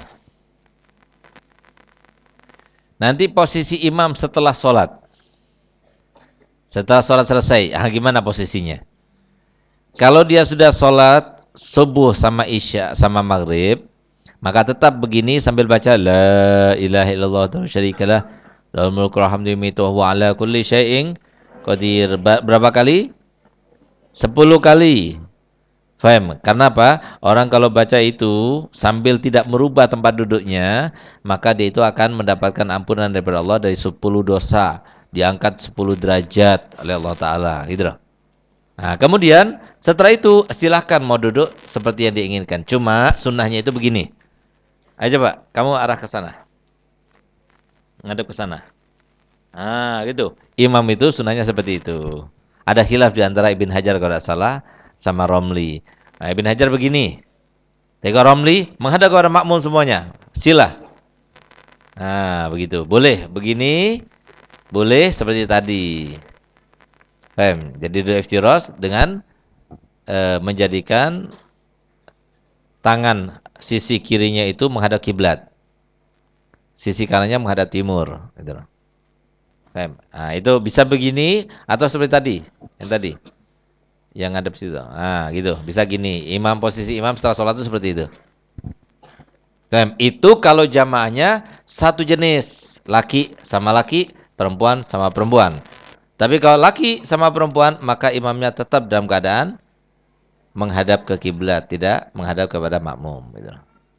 Nanti posisi imam setelah sholat. Setelah sholat selesai, ah, gimana posisinya? Kalau dia sudah sholat subuh sama isya sama maghrib, maka tetap begini sambil baca la ilaha illallah wa la syarikalah lahul mulku wa hamdu wa huwa ala kulli syai'in qadir. Berapa kali? Sepuluh kali. Faham? Karena apa? Orang kalau baca itu sambil tidak merubah tempat duduknya, maka dia itu akan mendapatkan ampunan daripada Allah dari sepuluh dosa, diangkat sepuluh derajat oleh Allah Ta'ala, gitu loh. Nah, kemudian setelah itu silahkan mau duduk seperti yang diinginkan. Cuma sunnahnya itu begini. Ayo coba, kamu arah ke sana. Ngadep ke sana. Ah, gitu. Imam itu sunnahnya seperti itu. Ada khilaf di antara Ibn Hajar kalau tidak salah sama Romli. Nah, Ibn Hajar begini. Tega Romli menghadap kepada makmum semuanya. Sila. Nah, begitu. Boleh begini, boleh seperti tadi. Paham? Jadi duduk iftiras dengan e, menjadikan tangan sisi kirinya itu menghadap kiblat. Sisi kanannya menghadap timur, gitu. Paham? Nah, itu bisa begini atau seperti tadi, yang tadi. Yang ngadep situ. Nah, gitu. Bisa gini. Imam posisi imam setelah sholat itu seperti itu. Paham? Itu kalau jamaahnya satu jenis, laki sama laki, perempuan sama perempuan. Tapi kalau laki sama perempuan, maka imamnya tetap dalam keadaan menghadap ke kiblat, tidak menghadap kepada makmum. Gitu.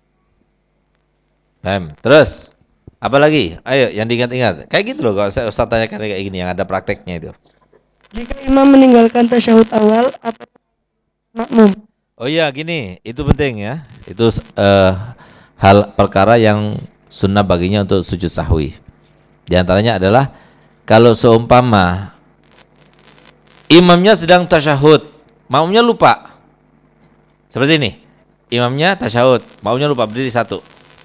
Paham? Terus, apa lagi? Ayo, yang diingat-ingat. Kayak gitu loh, kalau saya Ustaz tanyakan kayak gini, yang ada prakteknya itu. Jika imam meninggalkan tasyahud awal, apa makmum? Oh iya, gini, itu penting ya. Itu uh, hal perkara yang sunnah baginya untuk sujud sahwi. Di antaranya adalah kalau seumpama imamnya sedang tasyahud, makmumnya lupa. Seperti ini. Imamnya tasyahud, makmumnya lupa berdiri satu.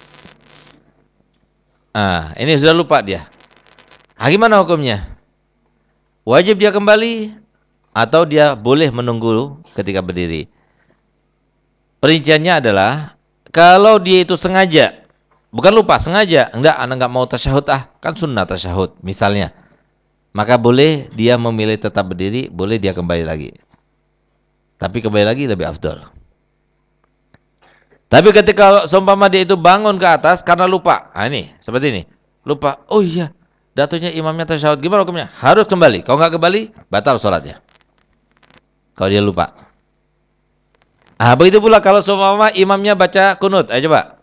Ah, ini sudah lupa dia. Ah, gimana hukumnya? Wajib dia kembali atau dia boleh menunggu ketika berdiri? Perinciannya adalah kalau dia itu sengaja, bukan lupa, sengaja, enggak, anak enggak mau tasyahud ah, kan sunnah tasyahud misalnya. Maka boleh dia memilih tetap berdiri, boleh dia kembali lagi. Tapi kembali lagi lebih afdal. Tapi ketika seumpama dia itu bangun ke atas karena lupa, nah ini seperti ini, lupa, oh iya, datunya imamnya tasyahud, gimana hukumnya? Harus kembali. Kalau nggak kembali, batal sholatnya. Kalau dia lupa. Ah, begitu pula kalau seumpama imamnya baca kunut, ayo coba.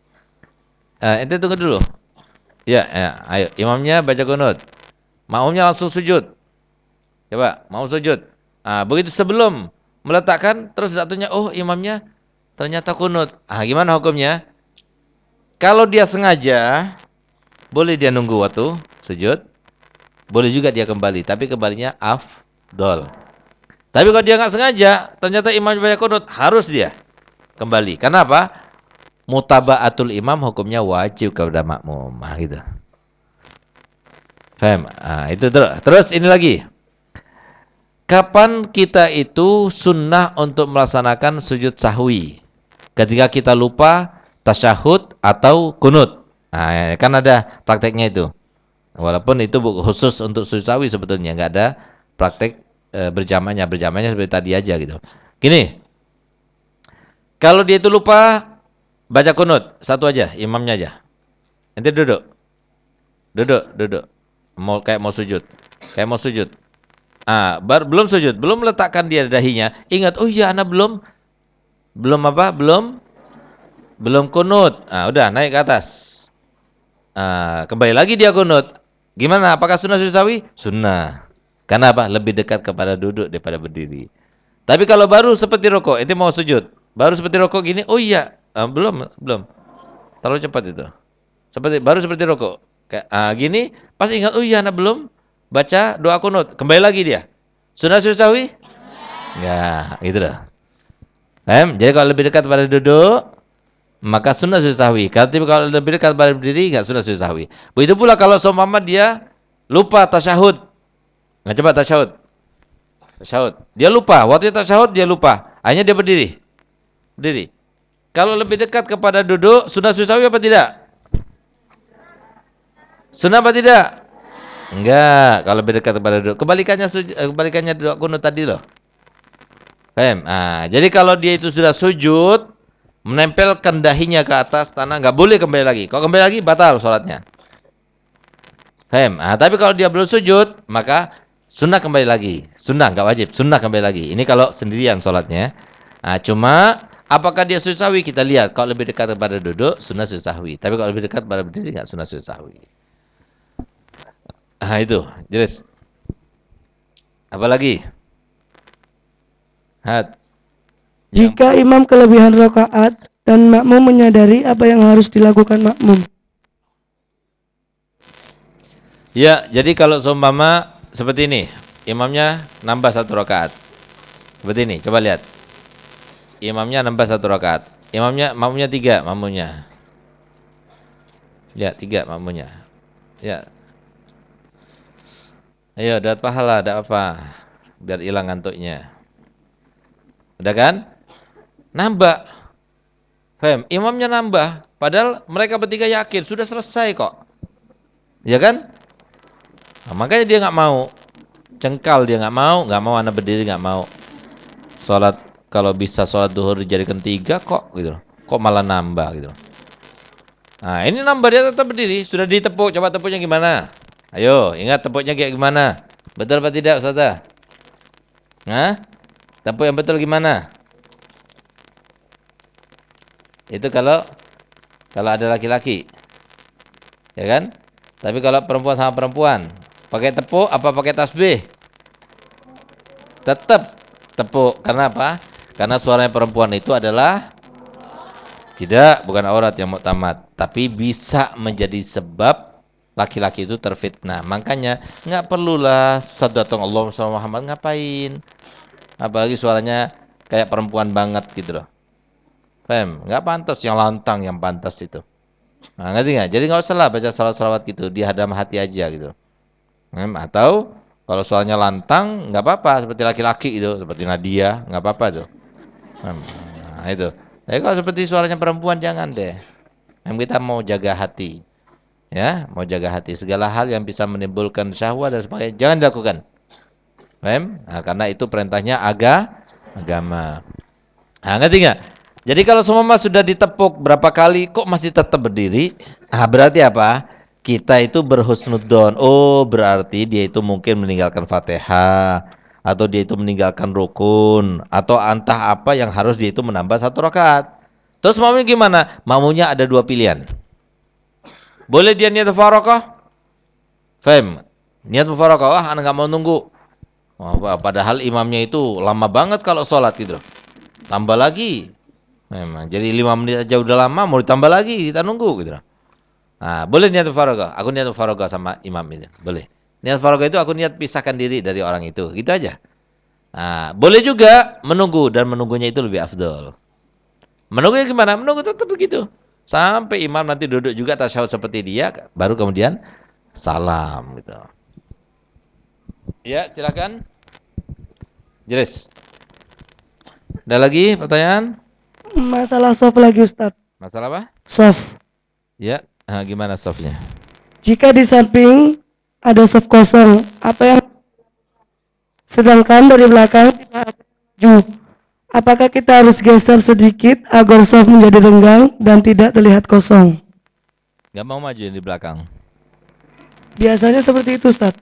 Ah, ente tunggu dulu. Ya, ya, ayo, imamnya baca kunut, makmumnya langsung sujud. Coba, mau sujud. Ah, begitu sebelum meletakkan, terus datunya, oh imamnya ternyata kunut. Ah, gimana hukumnya? Kalau dia sengaja, boleh dia nunggu waktu sujud. Boleh juga dia kembali, tapi kembalinya afdol. Tapi kalau dia nggak sengaja, ternyata imam baca kunut, harus dia kembali. Karena apa? Mutaba'atul imam hukumnya wajib kepada makmum. Ah, gitu. Paham? Ah, itu terus. Terus ini lagi. Kapan kita itu sunnah untuk melaksanakan sujud sahwi? Ketika kita lupa tasyahud atau kunut. Nah, kan ada prakteknya itu. Walaupun itu khusus untuk sujud sahwi sebetulnya, nggak ada praktek e, berjamaahnya. Berjamaahnya seperti tadi aja gitu. Gini, kalau dia itu lupa baca kunut, satu aja, imamnya aja. Nanti duduk, duduk, duduk. Mau kayak mau sujud, kayak mau sujud. Ah, bar, belum sujud, belum meletakkan dia dahinya. Ingat, oh iya, anak belum, belum apa, belum. Belum kunut. Ah, udah naik ke atas. Ah, kembali lagi dia kunut. Gimana? Apakah sunnah sujud sahwi? Sunnah. Karena apa? Lebih dekat kepada duduk daripada berdiri. Tapi kalau baru seperti rokok, itu mau sujud. Baru seperti rokok gini, oh iya, ah, belum, belum. Terlalu cepat itu. Seperti baru seperti rokok. Kayak ah, gini, pas ingat, oh iya, anak belum baca doa kunut. Kembali lagi dia. Sunnah sujud sahwi? Enggak, gitu loh. Em, jadi kalau lebih dekat pada duduk, maka sunnah sujud sahwi. Kalau lebih dekat pada berdiri, enggak sunnah sujud sahwi. Begitu pula kalau seumpama dia lupa tasyahud. Nah, coba tasyahud. Tasyahud. Dia lupa, waktu tasyahud dia lupa. Akhirnya dia berdiri. Berdiri. Kalau lebih dekat kepada duduk, sunnah sujud sahwi apa tidak? Sunnah apa tidak? Enggak, kalau lebih dekat kepada duduk. Kebalikannya kebalikannya duduk kunut tadi loh. Paham? Nah, jadi kalau dia itu sudah sujud, menempelkan dahinya ke atas tanah, nggak boleh kembali lagi. Kalau kembali lagi, batal sholatnya. Paham? Nah, tapi kalau dia belum sujud, maka sunnah kembali lagi. Sunnah, nggak wajib. Sunnah kembali lagi. Ini kalau sendirian sholatnya. Nah, cuma, apakah dia sujud sahwi? Kita lihat. Kalau lebih dekat kepada duduk, sunnah sujud sahwi. Tapi kalau lebih dekat pada berdiri, nggak sunnah sujud sahwi. Nah, itu. Jelas. Apalagi? Hat. Jika imam kelebihan rakaat dan makmum menyadari apa yang harus dilakukan makmum. Ya, jadi kalau seumpama seperti ini, imamnya nambah satu rakaat. Seperti ini, coba lihat. Imamnya nambah satu rakaat. Imamnya, makmumnya tiga, makmumnya. Lihat, tiga makmumnya. Ya. Ayo, dapat pahala, dapat apa? Biar hilang ngantuknya. Udah kan? Nambah. Faham? Imamnya nambah. Padahal mereka bertiga yakin sudah selesai kok. Ya kan? Nah, makanya dia nggak mau. Cengkal dia nggak mau, nggak mau anak berdiri nggak mau. Sholat kalau bisa sholat duhur dijadikan tiga kok gitu. Kok malah nambah gitu. Nah ini nambah dia tetap berdiri. Sudah ditepuk. Coba tepuknya gimana? Ayo ingat tepuknya kayak gimana? Betul apa tidak Ustazah? Hah? Tepuk yang betul gimana? Itu kalau kalau ada laki-laki. Ya kan? Tapi kalau perempuan sama perempuan, pakai tepuk apa pakai tasbih? Tetap tepuk. Karena apa? Karena suaranya perempuan itu adalah Tidak, bukan aurat yang muktamad, tapi bisa menjadi sebab laki-laki itu terfitnah. Makanya nggak perlulah Ustaz datang Allah Muhammad ngapain? Apalagi suaranya kayak perempuan banget gitu loh. Paham? Nggak pantas yang lantang yang pantas itu. Nah, ngerti nggak? Jadi nggak usah lah baca salawat-salawat gitu, di hadam hati aja gitu. Hmm, atau kalau suaranya lantang nggak apa-apa seperti laki-laki itu, seperti Nadia, nggak apa-apa tuh. Hmm, Nah, itu. Tapi kalau seperti suaranya perempuan jangan deh. Yang kita mau jaga hati. Ya, mau jaga hati. Segala hal yang bisa menimbulkan syahwat dan sebagainya jangan dilakukan. Paham? Nah, karena itu perintahnya aga, agama. Nah, ngerti nggak? Jadi kalau semua sudah ditepuk berapa kali kok masih tetap berdiri? Ah, berarti apa? Kita itu berhusnudzon. Oh, berarti dia itu mungkin meninggalkan Fatihah atau dia itu meninggalkan rukun atau entah apa yang harus dia itu menambah satu rakaat. Terus maunya gimana? Maunya ada dua pilihan. Boleh dia niat mufarakah? Fem, niat mufarakah. Wah, anak nggak mau nunggu. Wah, padahal imamnya itu lama banget kalau sholat gitu. Tambah lagi. Memang. Jadi lima menit aja udah lama, mau ditambah lagi, kita nunggu gitu. Nah, boleh niat mufarakah. Aku niat mufarakah sama imam itu. Boleh. Niat mufarakah itu aku niat pisahkan diri dari orang itu. Gitu aja. Nah, boleh juga menunggu dan menunggunya itu lebih afdol. Menunggunya gimana? Menunggu tetap begitu. Sampai imam nanti duduk juga tasyahud seperti dia, baru kemudian salam gitu. Ya, silakan. Jelas. Ada lagi pertanyaan? Masalah soft lagi Ustadz. Masalah apa? Soft. Ya, nah, gimana softnya? Jika di samping ada soft kosong, apa yang sedangkan dari belakang maju, apakah kita harus geser sedikit agar soft menjadi renggang dan tidak terlihat kosong? Gak mau maju di belakang. Biasanya seperti itu Ustadz.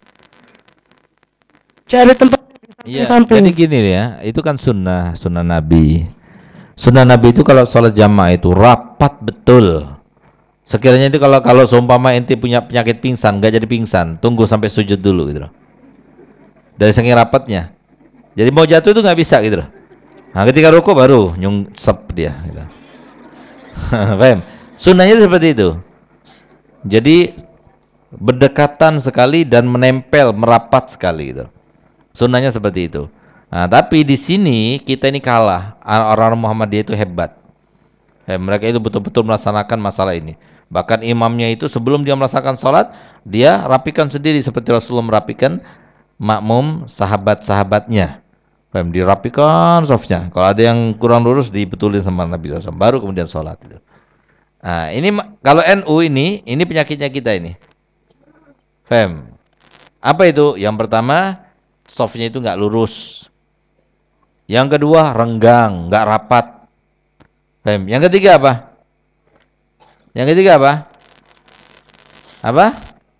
Cari tempat di Iya, samping. jadi gini ya, itu kan sunnah, sunnah Nabi. Sunnah Nabi itu kalau sholat jamaah itu rapat betul. Sekiranya itu kalau kalau seumpama ente punya penyakit pingsan, gak jadi pingsan, tunggu sampai sujud dulu gitu loh. Dari saking rapatnya. Jadi mau jatuh itu nggak bisa gitu loh. Nah, ketika rukuk baru nyungsep dia. Gitu. Paham? Sunnahnya seperti itu. Jadi berdekatan sekali dan menempel, merapat sekali gitu. Sunnahnya seperti itu. Nah, tapi di sini kita ini kalah. Orang-orang Muhammadiyah itu hebat. Eh, mereka itu betul-betul melaksanakan masalah ini. Bahkan imamnya itu sebelum dia melaksanakan sholat, dia rapikan sendiri seperti Rasulullah merapikan makmum sahabat-sahabatnya. Paham? Dirapikan softnya. Kalau ada yang kurang lurus dibetulin sama Nabi shallallahu alaihi wasallam. Baru kemudian sholat. Gitu. Nah, ini kalau N U ini, ini penyakitnya kita ini. Paham? Apa itu? Yang pertama, softnya itu nggak lurus. Yang kedua, renggang, nggak rapat. Paham? Yang ketiga apa? Yang ketiga apa? Apa?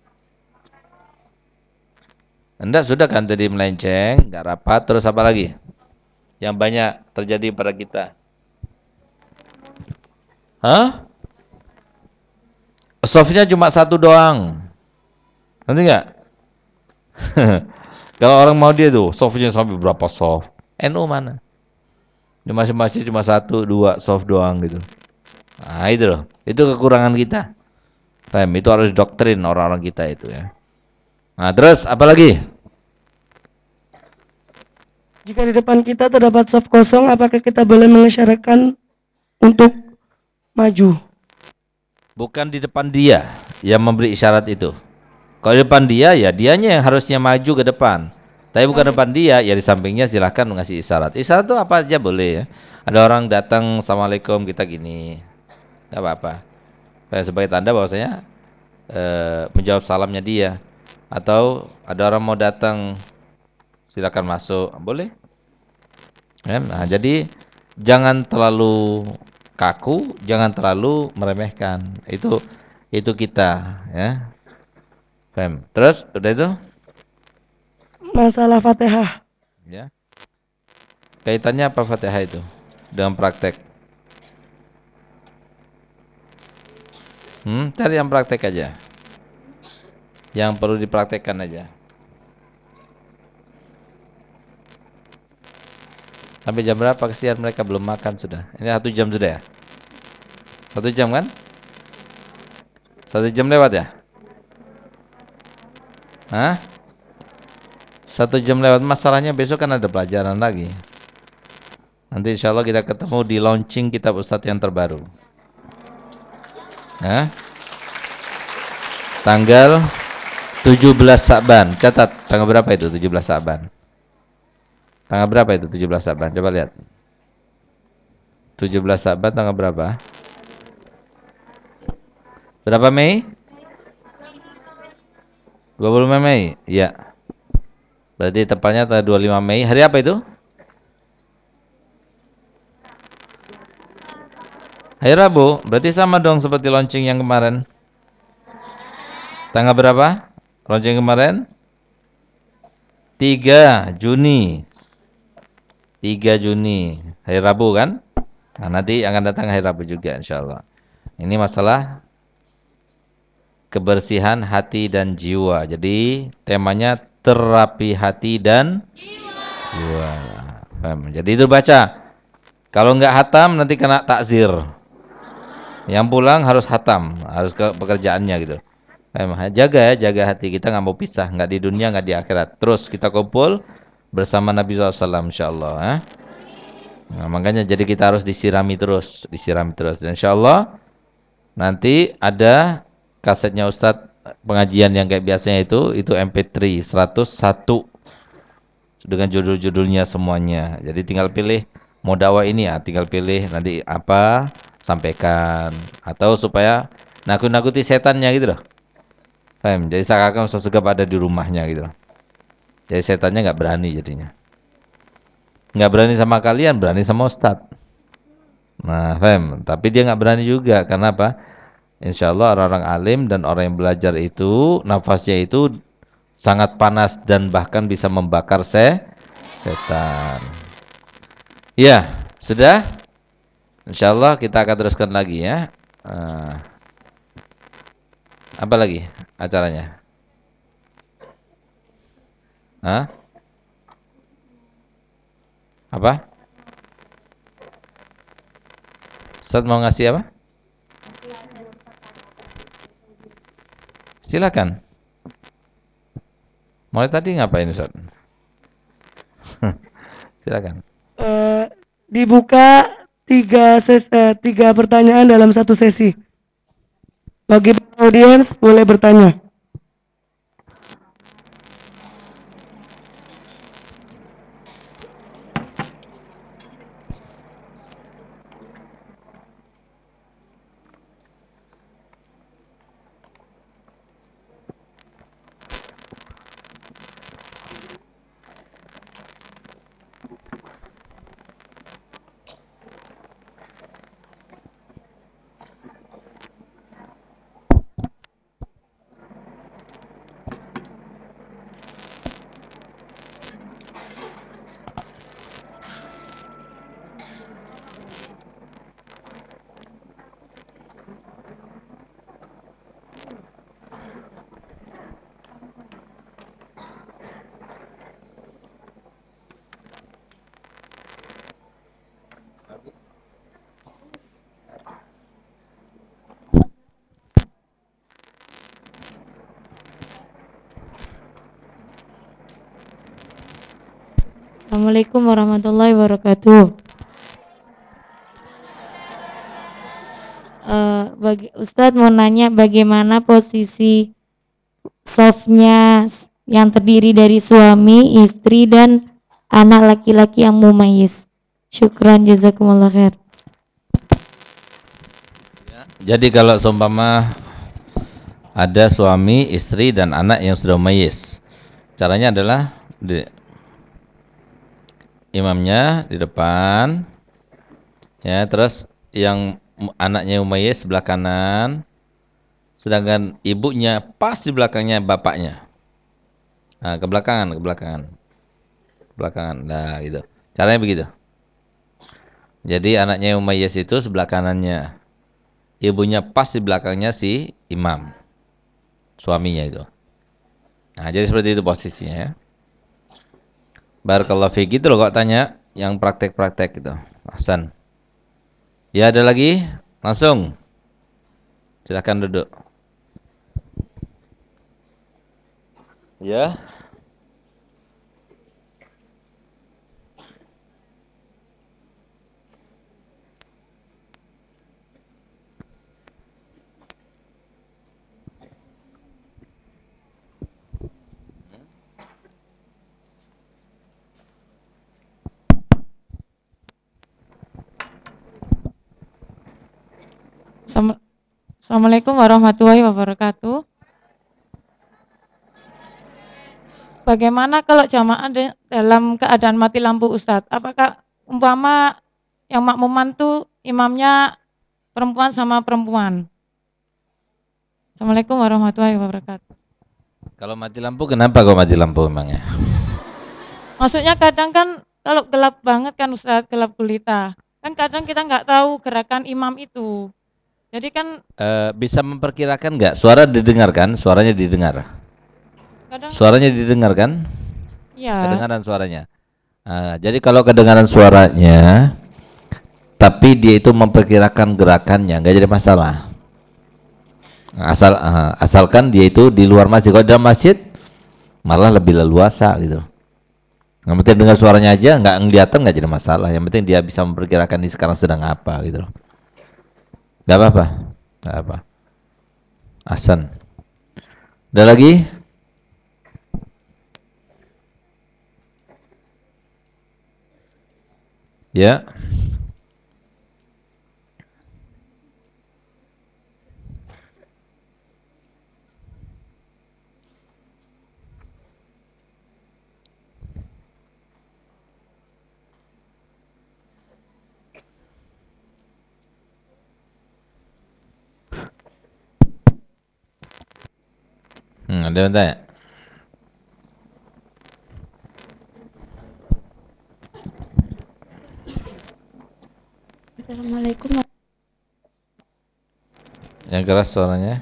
Anda sudah kan tadi melenceng, nggak rapat, terus apa lagi? Yang banyak terjadi pada kita. Hah? Softnya cuma satu doang. Nanti nggak? Kalau orang mau dia tuh, softnya sampai berapa soft? N U mana? Di masing-masing cuma satu, dua soft doang gitu. Nah itu loh, itu kekurangan kita. Paham? Itu harus doktrin orang-orang kita itu ya. Nah terus apa lagi? Jika di depan kita terdapat soft kosong, apakah kita boleh mengisyaratkan untuk maju? Bukan di depan dia yang memberi isyarat itu. Kalau di depan dia, ya dianya yang harusnya maju ke depan. Tapi bukan depan dia, ya di sampingnya silahkan mengasih isyarat. Isyarat itu apa aja boleh ya. Ada orang datang, Assalamualaikum, kita gini. Gak apa-apa. Sebagai tanda bahwasanya eh, menjawab salamnya dia. Atau ada orang mau datang, silakan masuk, boleh. Ya, nah, jadi jangan terlalu kaku, jangan terlalu meremehkan. Itu itu kita, ya. Paham? Terus udah itu? Masalah Fatihah. Ya. Kaitannya apa Fatihah itu dengan praktek? Hmm, cari yang praktek aja. Yang perlu dipraktekkan aja. Sampai jam berapa kesian mereka belum makan sudah. Ini satu jam sudah ya? Satu jam kan? Satu jam lewat ya? Hah? Satu jam lewat. Masalahnya besok kan ada pelajaran lagi. Nanti insya Allah kita ketemu di launching kitab Ustadz yang terbaru. Hah? Tanggal tujuh belas Sa'ban. Catat, tanggal berapa itu tujuh belas Sa'ban? Tanggal berapa itu tujuh belas Sa'ban? Coba lihat. tujuh belas Sa'ban tanggal berapa? Berapa Mei? dua puluh lima Mei? Iya. Berarti tepatnya tanggal dua puluh lima Mei. Hari apa itu? Hari Rabu. Berarti sama dong seperti launching yang kemarin. Tanggal berapa? Launching kemarin? tiga Juni. tiga Juni. Hari Rabu kan? Nah, nanti akan datang hari Rabu juga insyaallah. Ini masalah kebersihan hati dan jiwa. Jadi temanya terapi hati dan jiwa. Paham? Jadi itu baca. Kalau enggak hatam nanti kena takzir. Yang pulang harus hatam, harus ke pekerjaannya gitu. Paham? Jaga ya, jaga hati kita, nggak mau pisah, nggak di dunia, nggak di akhirat. Terus kita kumpul bersama Nabi shallallahu alaihi wasallam insyaallah. Eh? Nah, makanya jadi kita harus disirami terus, disirami terus. Dan insyaallah nanti ada kasetnya Ustadz pengajian yang kayak biasanya itu, itu M P tiga seratus satu dengan judul-judulnya semuanya. Jadi tinggal pilih mau dakwah ini ya, tinggal pilih nanti apa sampaikan atau supaya nakut-nakuti setannya gitu loh. Paham? Jadi seakan-akan Ustaz Sugap ada di rumahnya gitu loh. Jadi setannya nggak berani jadinya. Nggak berani sama kalian, berani sama Ustadz. Nah, paham? Tapi dia nggak berani juga karena apa? Insya Allah orang-orang alim dan orang yang belajar itu nafasnya itu sangat panas dan bahkan bisa membakar se setan. Ya, sudah. Insya Allah kita akan teruskan lagi ya. Uh, apa lagi acaranya? Hah? Apa? Ustaz mau ngasih apa? Silakan. Mulai tadi ngapain Ustaz? Silakan. Uh, dibuka tiga ses uh, tiga pertanyaan dalam satu sesi. Bagi audiens boleh bertanya. Assalamualaikum warahmatullahi wabarakatuh. Uh, bagi, Ustadz mau nanya bagaimana posisi softnya yang terdiri dari suami, istri, dan anak laki-laki yang mumayyiz. Syukran jazakumullah khair. Jadi kalau seumpama ada suami, istri, dan anak yang sudah mumayyiz, caranya adalah di, imamnya di depan, ya, terus yang anaknya mumayyiz sebelah kanan, sedangkan ibunya pas di belakangnya bapaknya. Nah, ke belakangan, ke belakangan, ke belakangan. Nah, gitu. Caranya begitu. Jadi anaknya mumayyiz itu sebelah kanannya, ibunya pas di belakangnya si imam, suaminya itu. Nah, jadi seperti itu posisinya ya. Barakallahu fiik, gitu loh kok tanya yang praktek-praktek gitu. Hasan. Ya, ada lagi? Langsung. Silakan duduk. Ya. Assalamualaikum warahmatullahi wabarakatuh. Bagaimana kalau jamaah dalam keadaan mati lampu Ustadz? Apakah umpama yang makmuman tuh imamnya perempuan sama perempuan? Assalamualaikum warahmatullahi wabarakatuh. Kalau mati lampu kenapa kok mati lampu memangnya? Maksudnya kadang kan kalau gelap banget kan Ustadz, gelap gulita. Kan kadang kita nggak tahu gerakan imam itu. Jadi kan E, bisa memperkirakan nggak? Suara didengarkan? Suaranya didengar? kadang Suaranya didengarkan? ya. Kedengaran suaranya. Nah, jadi kalau kedengaran suaranya, tapi dia itu memperkirakan gerakannya, nggak jadi masalah. Asal uh, asalkan dia itu di luar masjid. Kalau dalam masjid malah lebih leluasa gitu. Yang penting dengar suaranya aja, nggak ngeliatan nggak jadi masalah. Yang penting dia bisa memperkirakan ini sekarang sedang apa gitu. Nggak apa-apa, nggak apa. Hasan. Ada lagi? Ya. Hmm, ada yang tanya? Assalamualaikum. Yang keras suaranya.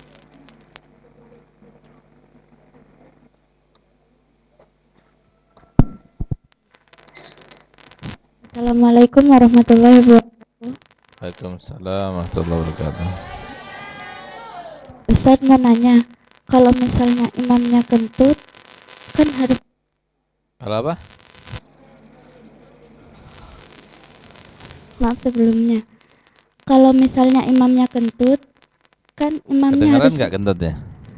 Assalamualaikum warahmatullahi wabarakatuh. Waalaikumsalam warahmatullahi wabarakatuh. Ustadz mau nanya, kalau misalnya imamnya kentut, kan harus Kalau apa? maaf sebelumnya. Kalau misalnya imamnya kentut, kan imamnya Kedengaran harus nggak kentutnya?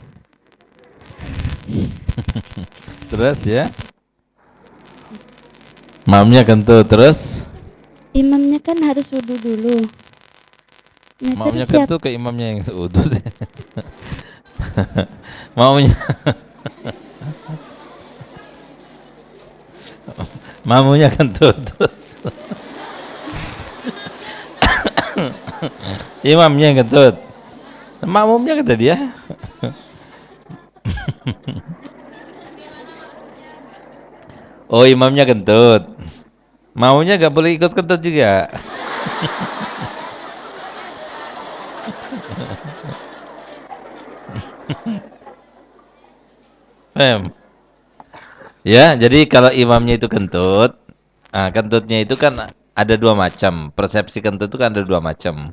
Terus ya? Mamnya kentut terus? imamnya kan harus wudhu dulu. Nah, Maunya terus siap, kentut ke imamnya yang seudut. Maunya Mamunya kentut terus. Imamnya yang kentut. Makmumnya kata dia. Oh, imamnya kentut. Maunya gak boleh ikut kentut juga. Paham? Ya, jadi kalau imamnya itu kentut, nah, kentutnya itu kan ada dua macam. Persepsi kentut itu kan ada dua macam.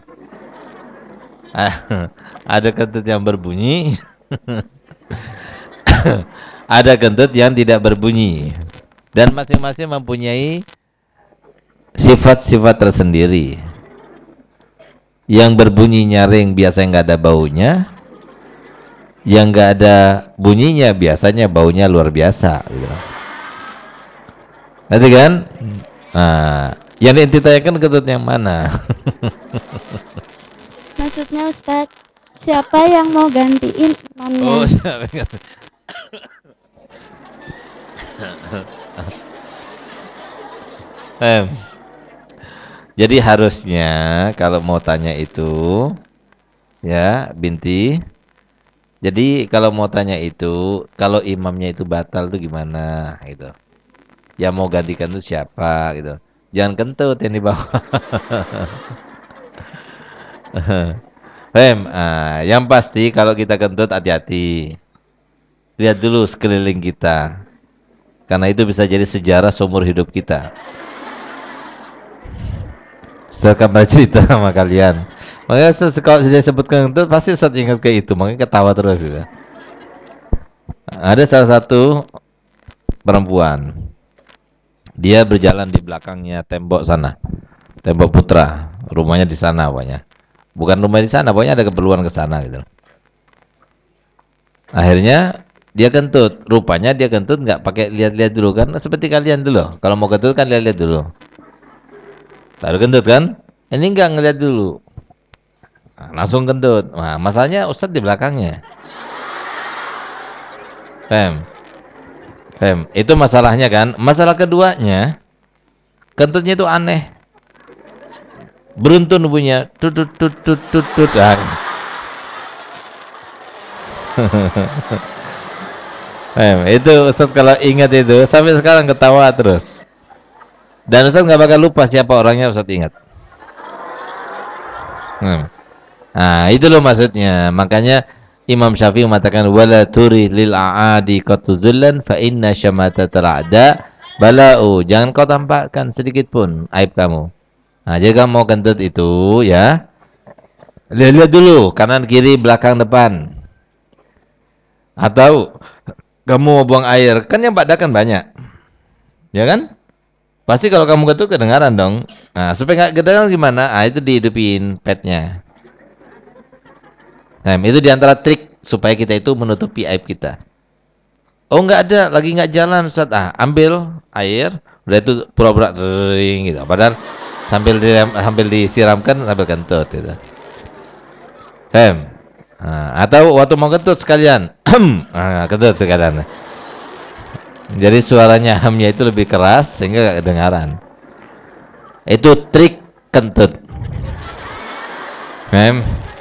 Ada kentut yang berbunyi, ada kentut yang tidak berbunyi. Dan masing-masing mempunyai sifat-sifat tersendiri. Yang berbunyi nyaring biasanya nggak ada baunya. Yang nggak ada bunyinya biasanya baunya luar biasa gitu. Nanti kan? Nah, yang ditanyakan kentut yang mana? maksudnya Ustadz, siapa yang mau gantiin imamnya? Oh, siapa yang kata? Em. Jadi harusnya kalau mau tanya itu, ya Binti. Jadi kalau mau tanya itu, kalau imamnya itu batal tuh gimana gitu. Yang mau gantikan tuh siapa gitu. Jangan kentut yang di bawah. Em, ah, yang pasti kalau kita kentut hati-hati. Lihat dulu sekeliling kita. Karena itu bisa jadi sejarah seumur hidup kita. Ustaz akan bercerita sama kalian. Makanya Ustaz kalau sudah sebutkan itu pasti Ustaz ingat ke itu, makanya ketawa terus gitu. Ada salah satu perempuan, dia berjalan di belakangnya tembok sana, tembok Putra, rumahnya di sana pokoknya. Bukan rumah di sana, pokoknya ada keperluan ke sana gitu. Akhirnya dia kentut, rupanya dia kentut nggak pakai lihat-lihat dulu kan, seperti kalian dulu. Kalau mau kentut kan lihat-lihat dulu. Baru kentut kan? Ini nggak ngeliat dulu, nah, langsung kentut. Nah, masalahnya Ustadz di belakangnya. Pem, pem, itu masalahnya kan. Masalah keduanya, kentutnya itu aneh, beruntun bunyinya, tut tut tut tut tut tut. Pem, itu Ustadz kalau ingat itu sampai sekarang ketawa terus. Dan Ustadz nggak bakal lupa siapa orangnya, Ustadz ingat. Hmm. Nah, itu loh maksudnya. Makanya Imam Syafi'i mengatakan wala turi lil aadi qatuzullan fa inna syamatatal a'da bala'u. Jangan kau tampakkan sedikit pun aib kamu. Nah, jadi kamu mau kentut itu ya, lihat dulu kanan kiri belakang depan. Atau kamu mau buang air, kan yang pada kan banyak. Ya kan? Pasti kalau kamu kentut kedengaran dong. Nah, supaya nggak kedengaran gimana? Ah, itu dihidupin padnya. Nah, itu diantara trik supaya kita itu menutupi aib kita. Oh, nggak ada, lagi nggak jalan, Ustaz. Ah, ambil air, udah itu pura-pura ring gitu. Padahal sambil direm, sambil disiramkan sambil kentut gitu. Hem. Nah, atau waktu mau kentut sekalian, nah, kentut sekalian. Jadi suaranya hamnya itu lebih keras sehingga gak kedengaran. Itu trik kentut. Mem.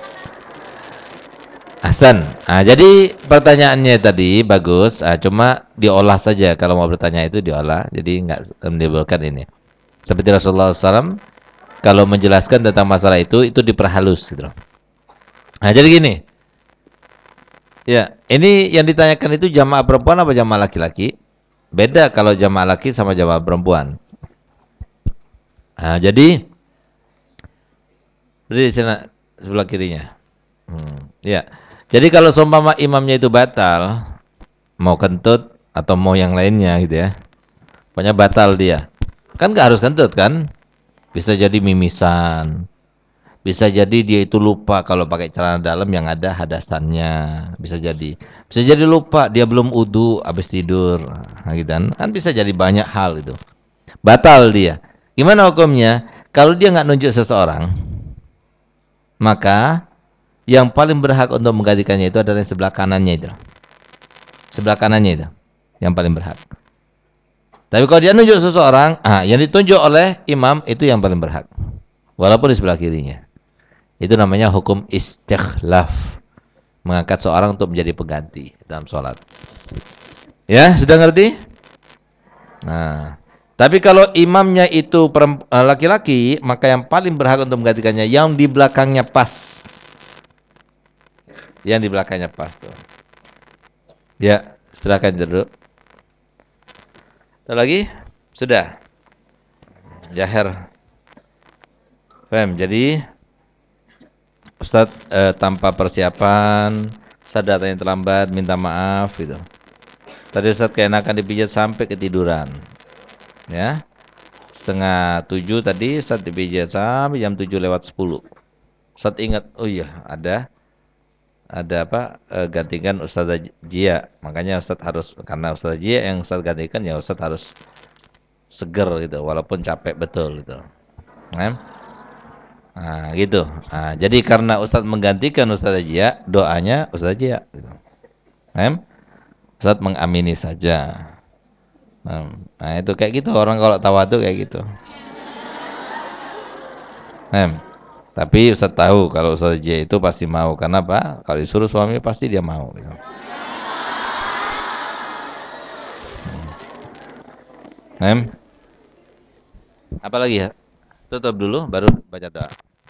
Hasan. Nah, jadi pertanyaannya tadi bagus, nah, cuma diolah saja. Kalau mau bertanya itu diolah, jadi nggak menimbulkan ini. Seperti Rasulullah shallallahu alaihi wasallam kalau menjelaskan tentang masalah itu, itu diperhalus gitu. Nah, jadi gini. Ya, ini yang ditanyakan itu jamaah perempuan apa jamaah laki-laki? Beda kalau jamaah laki sama jamaah perempuan. Nah, jadi berdiri di sana sebelah kirinya. Hmm, ya. Jadi kalau seumpama imamnya itu batal, mau kentut atau mau yang lainnya gitu ya, pokoknya batal dia. Kan nggak harus kentut kan? Bisa jadi mimisan. Bisa jadi dia itu lupa kalau pakai celana dalam yang ada hadasannya. Bisa jadi. Bisa jadi lupa dia belum wudu habis tidur. Nah, gitu kan? Kan bisa jadi banyak hal itu. Batal dia. Gimana hukumnya? Kalau dia nggak nunjuk seseorang, maka yang paling berhak untuk menggantikannya itu adalah sebelah kanannya itu. Sebelah kanannya itu yang paling berhak. Tapi kalau dia nunjuk seseorang, ah, yang ditunjuk oleh imam itu yang paling berhak. Walaupun di sebelah kirinya. Itu namanya hukum istikhlaf. Mengangkat seorang untuk menjadi pengganti dalam sholat. Ya, sudah ngerti? Nah, tapi kalau imamnya itu laki-laki, maka yang paling berhak untuk menggantikannya yang di belakangnya pas. Yang di belakangnya pas tuh. Ya, silakan duduk. Ada lagi? Sudah. Jahir. Fem, jadi Ustadz eh, tanpa persiapan, Ustadz datangnya terlambat, minta maaf gitu. Tadi Ustadz keenakan dipijat sampai ketiduran. Ya. Setengah tujuh tadi Ustadz dipijat sampai jam tujuh lewat sepuluh. Ustadz ingat, oh iya ada ada apa e, gantikan Ustadz Jia. Makanya Ustadz harus, karena Ustadz Jia yang Ustadz gantikan ya Ustadz harus seger gitu, walaupun capek betul gitu. Nah, nah gitu. Nah, jadi karena Ustadz menggantikan Ustadz Jia, doanya Ustadz Jia gitu. Nah, Ustadz mengamini saja. Nah, itu kayak gitu orang kalau tawadhu kayak gitu. Nah, tapi Ustadz tahu kalau Ustadz J itu pasti mau. Karena apa? Kalau disuruh suami pasti dia mau gitu. Nah, apa lagi ya? Tutup dulu baru baca doa.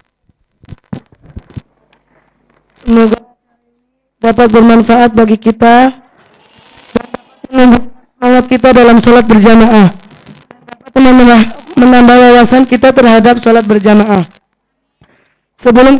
Semoga dapat bermanfaat bagi kita dan dapat menambah semangat kita dalam sholat berjamaah. Dapat menambah, menambah wawasan keikhlasan kita terhadap sholat berjamaah. Sebelum